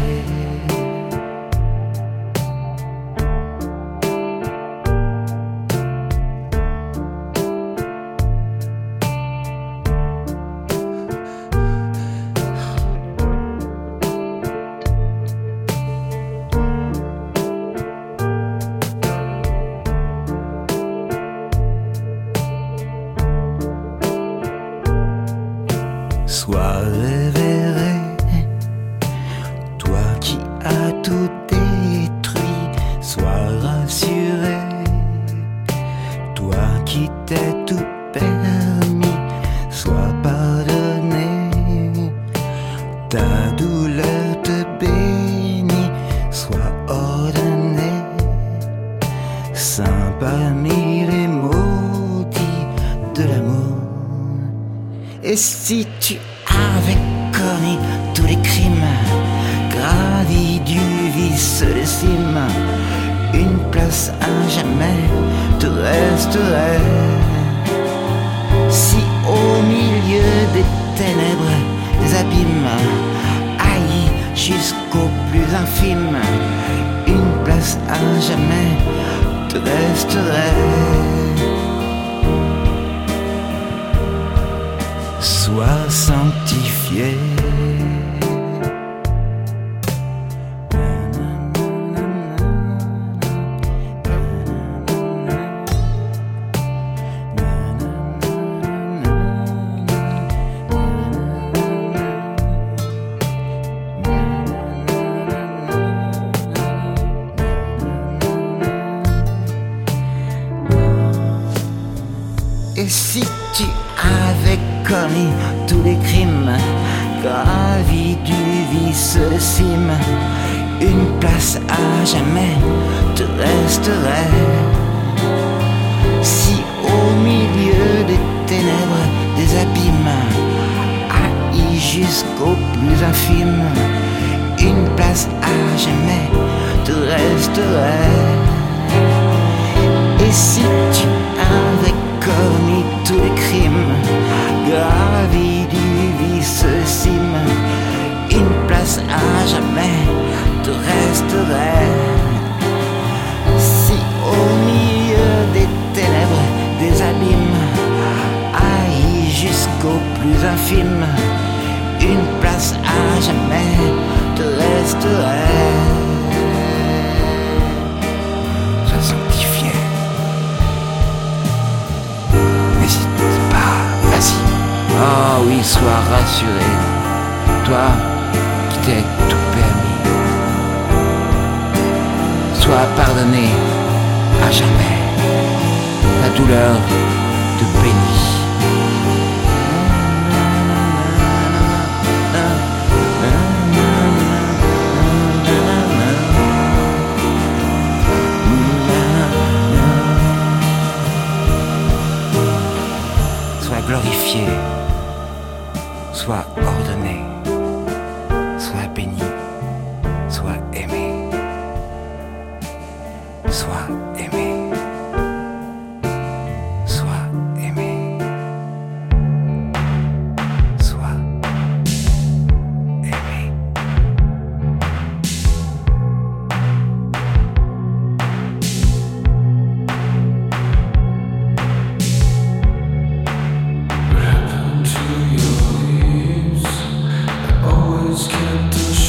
Sois révéré, toi qui as tout détruit, sois rassuré, toi qui t'es tout permis, sois pardonné, ta douleur te bénit, sois ordonné, saint parmi les maudits de l'amour. Et si tu avais commis tous les crimes, gravi du vice les cimes, une place à jamais te resterait. Si au milieu des ténèbres, des abîmes, haï jusqu'au plus infime, une place à jamais te resterait. Sois sanctifié. Et si tu avais commis tous les crimes, gravi du vice le cime, une place à jamais te resterait. Si au milieu des ténèbres, des abîmes, haï jusqu'au plus infime, une place à jamais te resterait. Et si tu avais commis tous les crimes, gravi du vice cime, une place à jamais te resterait. Si au milieu des ténèbres, des abîmes, haï jusqu'au plus infime, une place à jamais te resterait. Sois sanctifié. Oh oui, sois rassuré, toi qui t'es tout permis, sois pardonné à jamais, ta douleur te bénit. Sois glorifié, sois ordonné, sois béni, sois aimé, sois aimé, sois aimé, sois aimé. Always kept us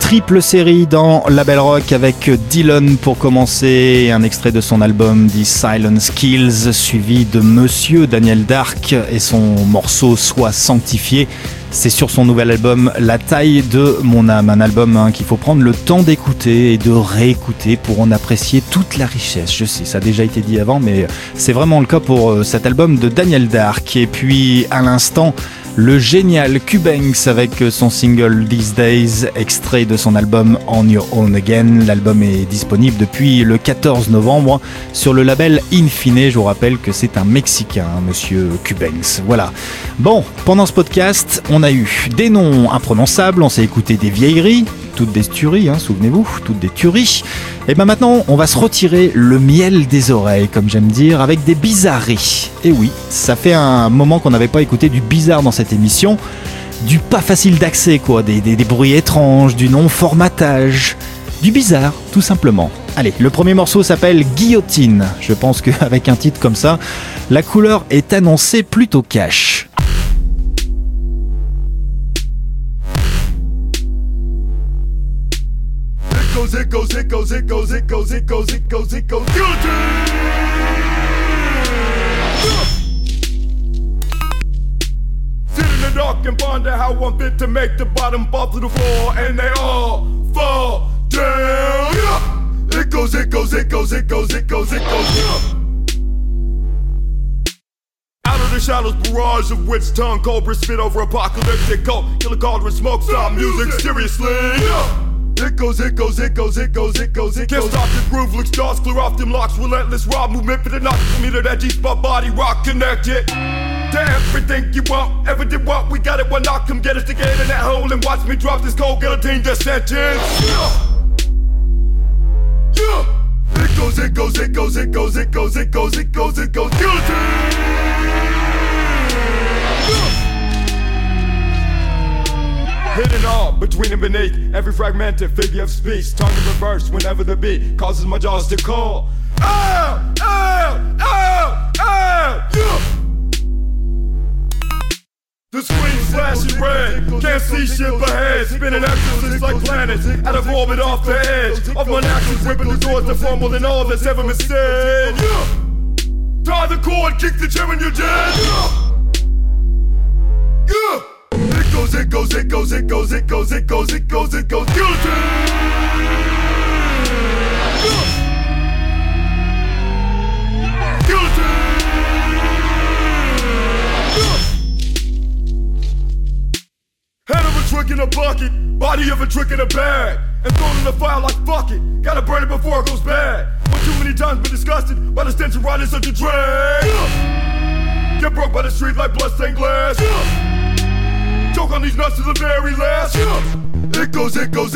triple série dans Label Rock avec Dylan pour commencer, un extrait de son album The Silent Skills, suivi de Monsieur Daniel Dark et son morceau Sois sanctifié. C'est sur son nouvel album La taille de mon âme, un album qu'il faut prendre le temps d'écouter et de réécouter pour en apprécier toute la richesse. Je sais, ça a déjà été dit avant, mais c'est vraiment le cas pour cet album de Daniel Dark. Et puis à l'instant, le génial Cubanks avec son single These Days, extrait de son album On Your Own Again. L'album est disponible depuis le 14 novembre sur le label Infine. Je vous rappelle que c'est un Mexicain, monsieur Cubanks. Voilà. Bon, pendant ce podcast, on a eu des noms imprononçables, on s'est écouté des vieilleries, toutes des tueries, souvenez-vous, toutes des tueries. Et ben maintenant, on va se retirer le miel des oreilles, comme j'aime dire, avec des bizarreries. Et oui, ça fait un moment qu'on n'avait pas écouté du bizarre dans cette émission, du pas facile d'accès quoi, des bruits étranges, du non-formatage, du bizarre, tout simplement. Allez, le premier morceau s'appelle Guillotine. Je pense qu'avec un titre comme ça, la couleur est annoncée plutôt cash. It goes, sit in the dark and ponder how I'm fit to make the bottom fall to the floor, and they all fall down. It goes, out of the shadows, barrage of witch tongue, cobra spit over apocalyptic cold, killer cauldron smoke, stop music, seriously. It goes. Can't stop the groove, look stars, clear off them locks. Relentless raw movement for the knock. From me to that G-spot body rock connected. To everything you want, ever did what we got it. One knock, come get us together in that hole and watch me drop this cold guillotine just sentence. Yeah. It goes. Guillotine. Hidden all between and beneath every fragmented figure of speech. Tongue in reverse whenever the beat causes my jaws to call. Ow! Yeah! The screen flashing red, can't see shit ahead. Spinning axes like planets, out of orbit off the edge of my axis, ripping the doors to far more than all that's ever been said. Yeah! Tie the cord, kick the chair and you're dead. Yeah! It goes, guillotine! Head of a trick in a bucket, body of a trick in a bag, and thrown in the fire like fuck it. Gotta burn it before it goes bad. One too many times been disgusted by the stench of riding such a drag. Get broke by the street like bloodstained glass. Choke on these nuts to the very last. It goes.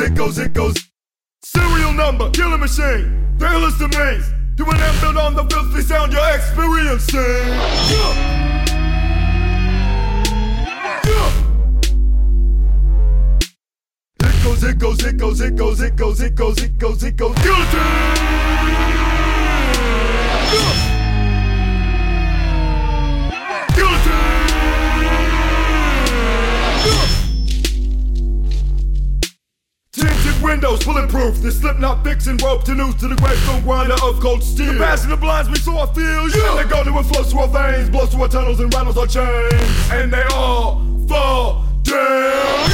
Serial number, killing machine, the illest of means. Doing them build on the filthy sound you're experiencing. It goes. Guillotine! Tinted windows, bulletproof. The Slipknot fixing rope to noose to the gravestone grinder of cold steel. The passion that blinds me so I feel you. And they go to it, flows through our veins, blows through our tunnels and rattles our chains. And they all fall down.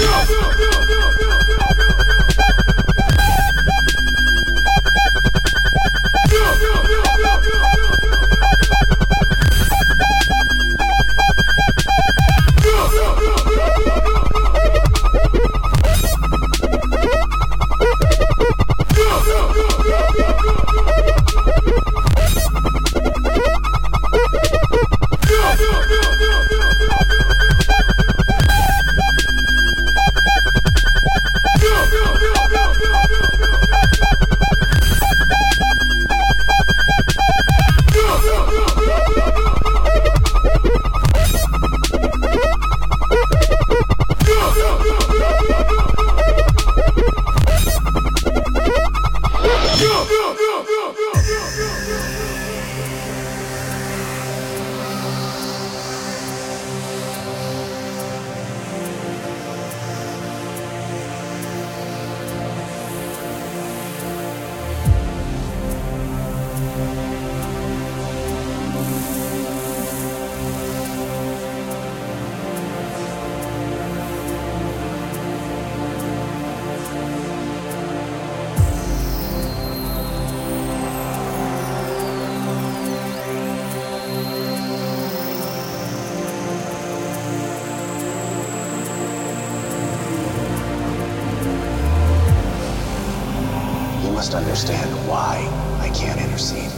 must understand why I can't intercede.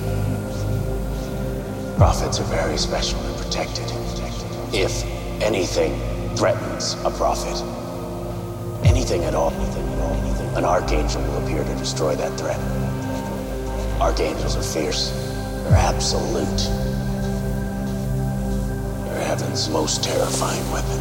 Prophets are very special and protected. If anything threatens a prophet, anything at all, an archangel will appear to destroy that threat. Archangels are fierce. They're absolute. They're heaven's most terrifying weapon.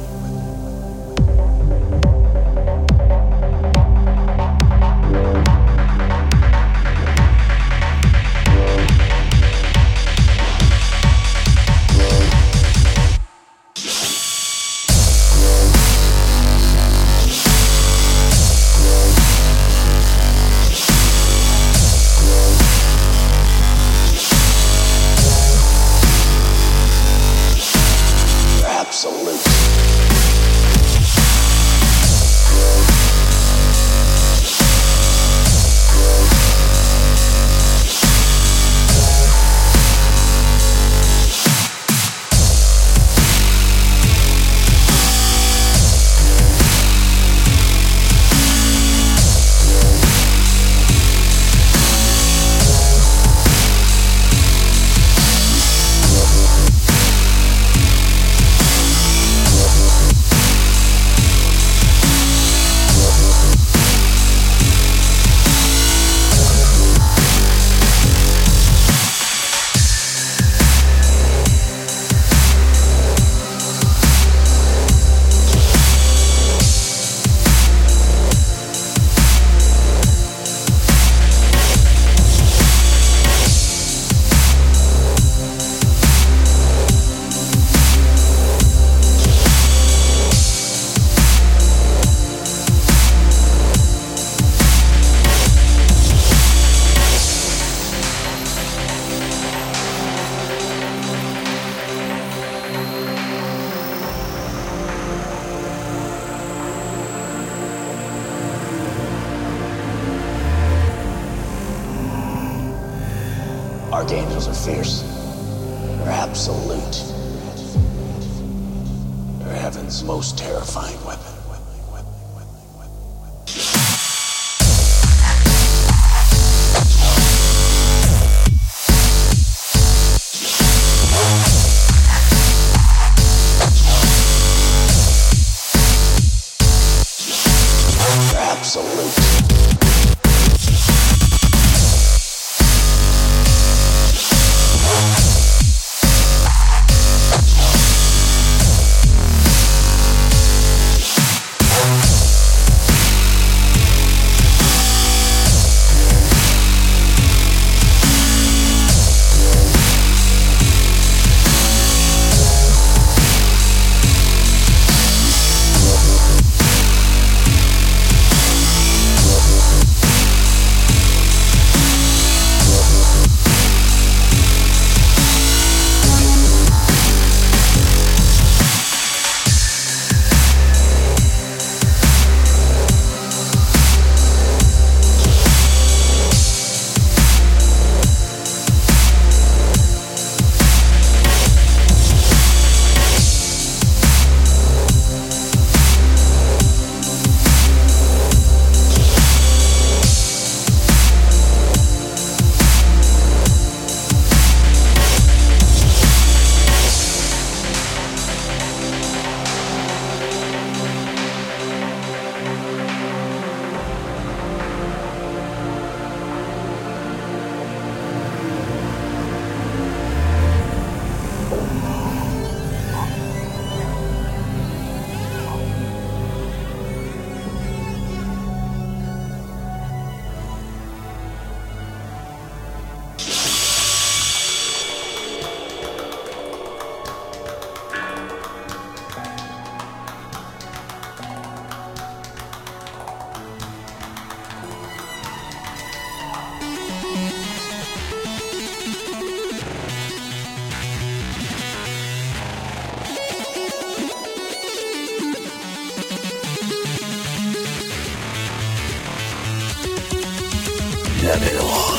Archangels are fierce. They're absolute. They're heaven's most terrifying weapon. They're absolute. La Belle Rock.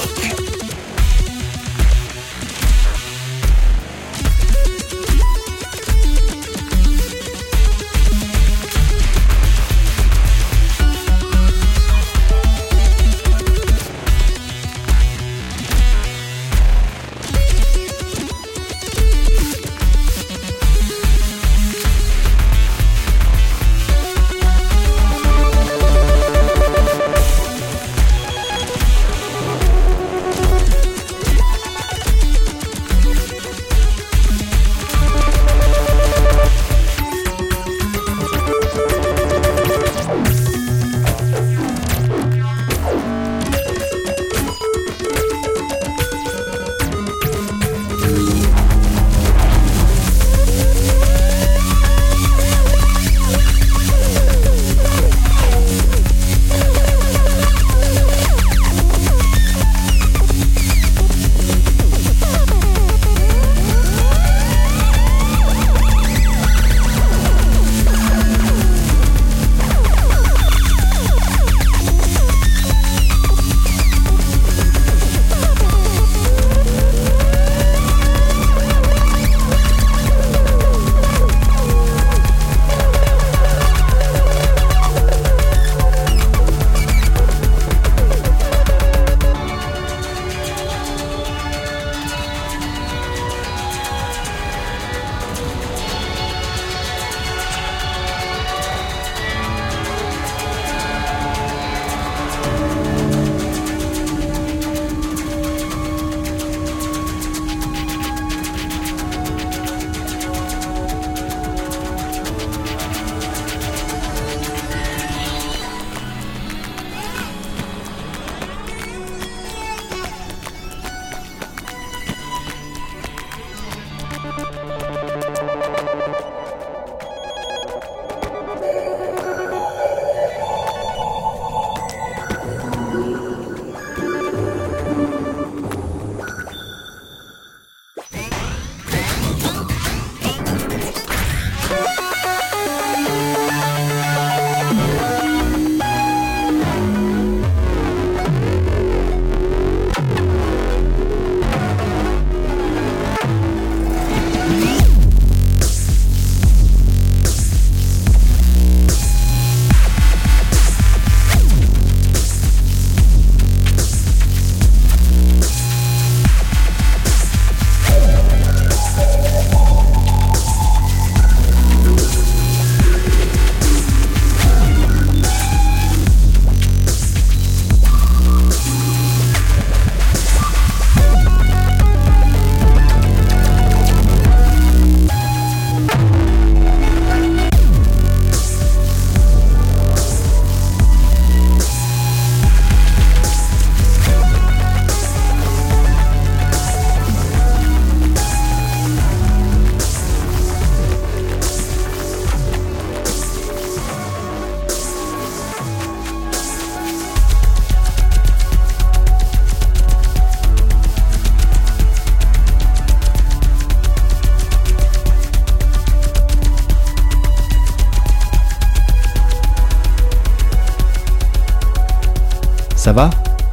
Ça va?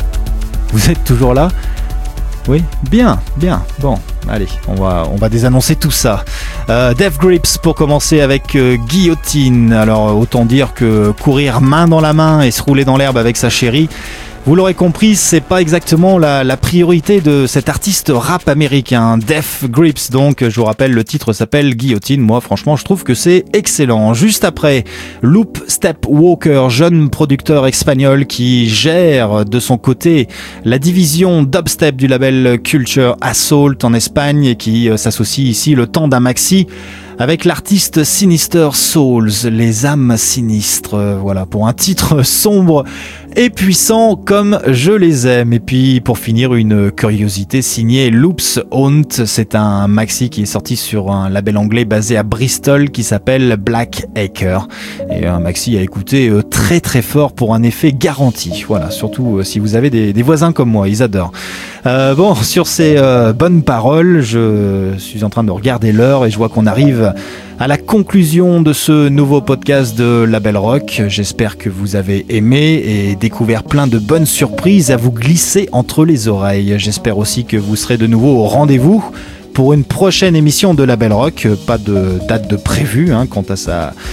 Vous êtes toujours là? Oui, bien. Bon, allez, on va désannoncer tout ça. Death Grips pour commencer avec Guillotine. Alors autant dire que courir main dans la main et se rouler dans l'herbe avec sa chérie, vous l'aurez compris, c'est pas exactement la priorité de cet artiste rap américain. Death Grips, donc, je vous rappelle, le titre s'appelle Guillotine. Moi, franchement, je trouve que c'est excellent. Juste après, Loop Step Walker, jeune producteur espagnol qui gère de son côté la division dubstep du label Culture Assault en Espagne et qui s'associe ici le temps d'un maxi avec l'artiste Sinister Souls, les âmes sinistres. Voilà, pour un titre sombre et puissant comme je les aime. Et puis pour finir, une curiosité signée Loops Haunt. C'est un maxi qui est sorti sur un label anglais basé à Bristol qui s'appelle Black Acre. Et un maxi à écouter très très fort pour un effet garanti. Voilà, surtout si vous avez des voisins comme moi, ils adorent. Bon, sur ces bonnes paroles, je suis en train de regarder l'heure et je vois qu'on arrive à la conclusion de ce nouveau podcast de Label Rock. J'espère que vous avez aimé et découvert plein de bonnes surprises à vous glisser entre les oreilles. J'espère aussi que vous serez de nouveau au rendez-vous pour une prochaine émission de Label Rock. Pas de date de prévue quant à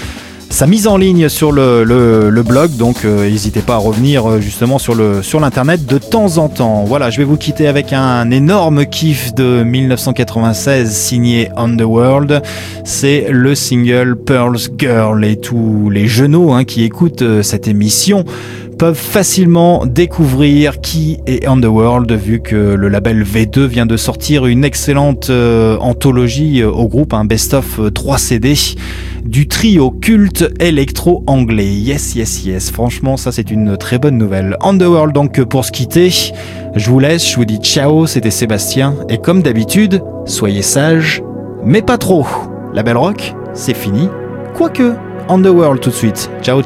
sa mise en ligne sur le blog, donc n'hésitez pas à revenir justement sur l'internet de temps en temps. Voilà, je vais vous quitter avec un énorme kiff de 1996 signé Underworld. C'est le single Pearl's Girl et tous les genoux qui écoutent cette émission peuvent facilement découvrir qui est Underworld, vu que le label V2 vient de sortir une excellente anthologie au groupe, un best-of 3 CD du trio culte électro anglais. Yes. Franchement, ça c'est une très bonne nouvelle. Underworld, donc, pour se quitter, je vous laisse, je vous dis ciao, c'était Sébastien, et comme d'habitude, soyez sages, mais pas trop. Label Rock, c'est fini. Quoique, Underworld tout de suite. Ciao.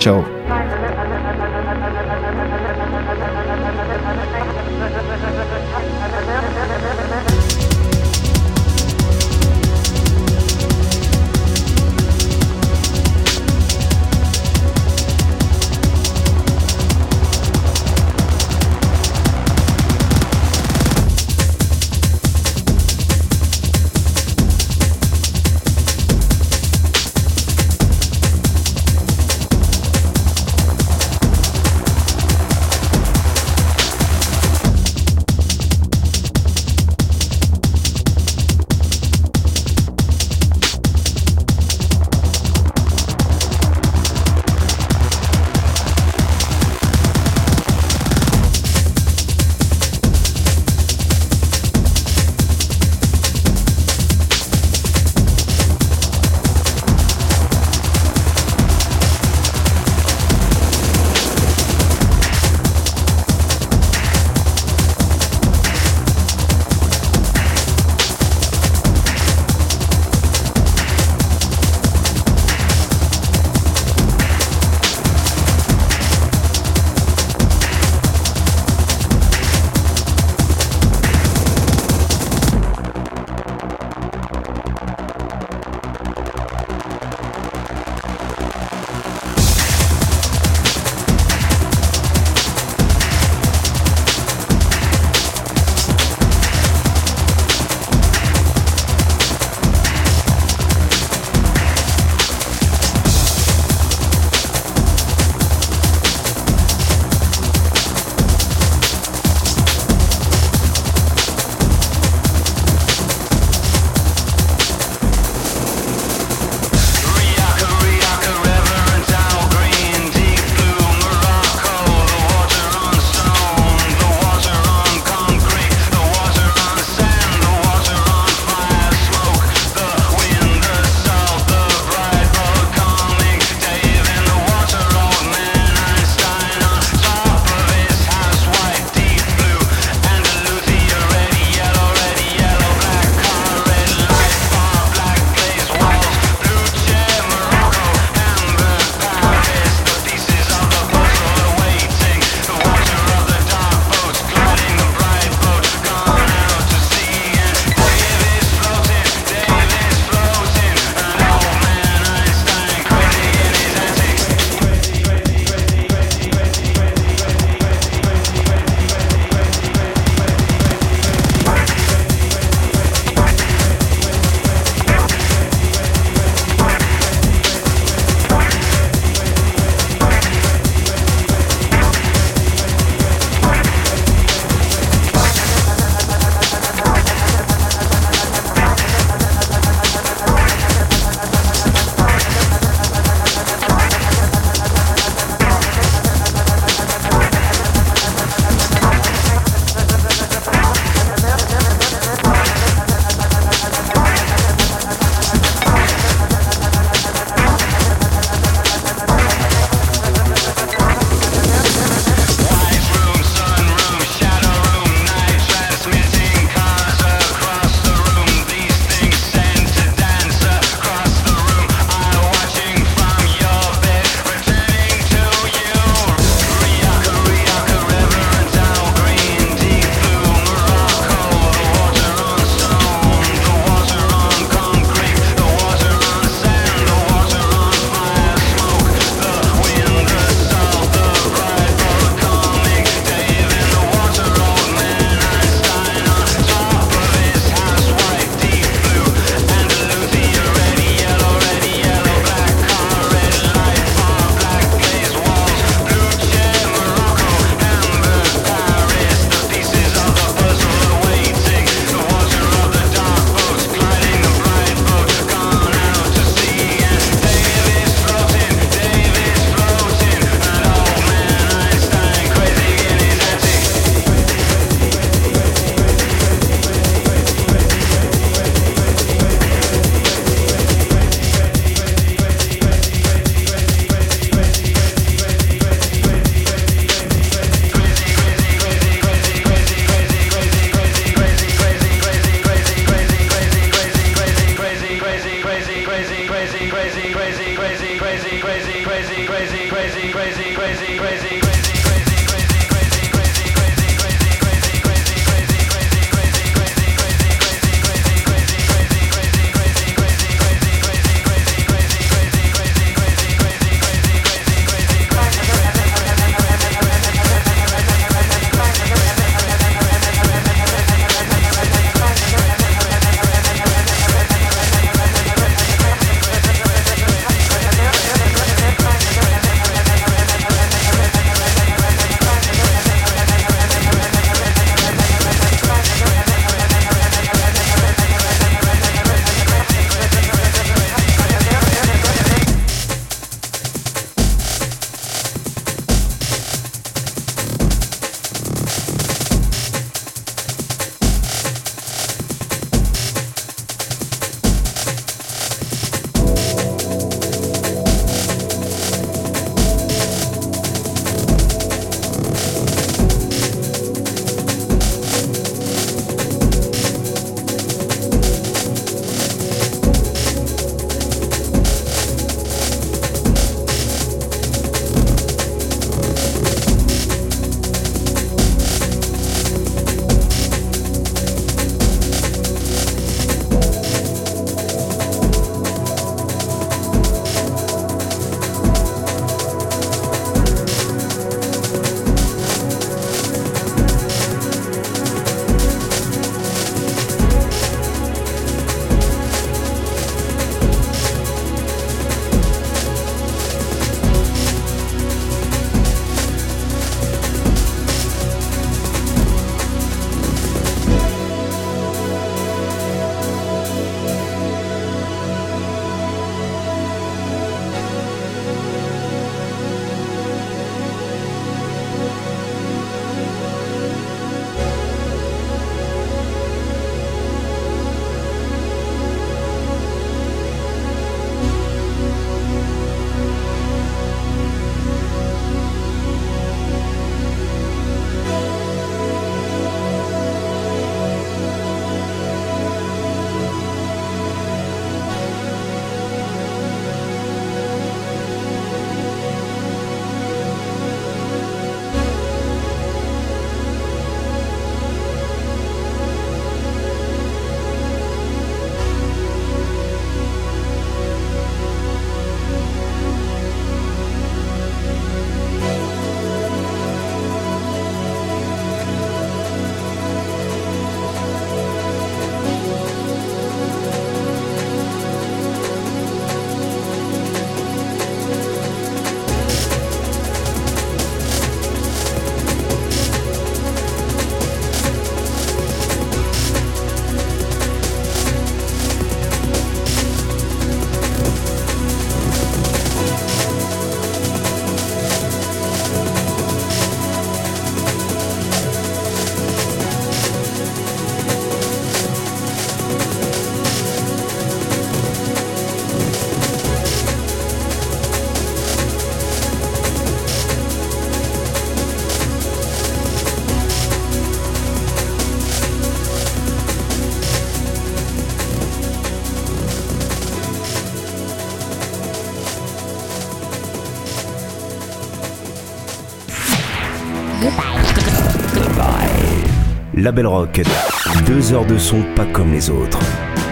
Label Rock, 2 heures de son pas comme les autres.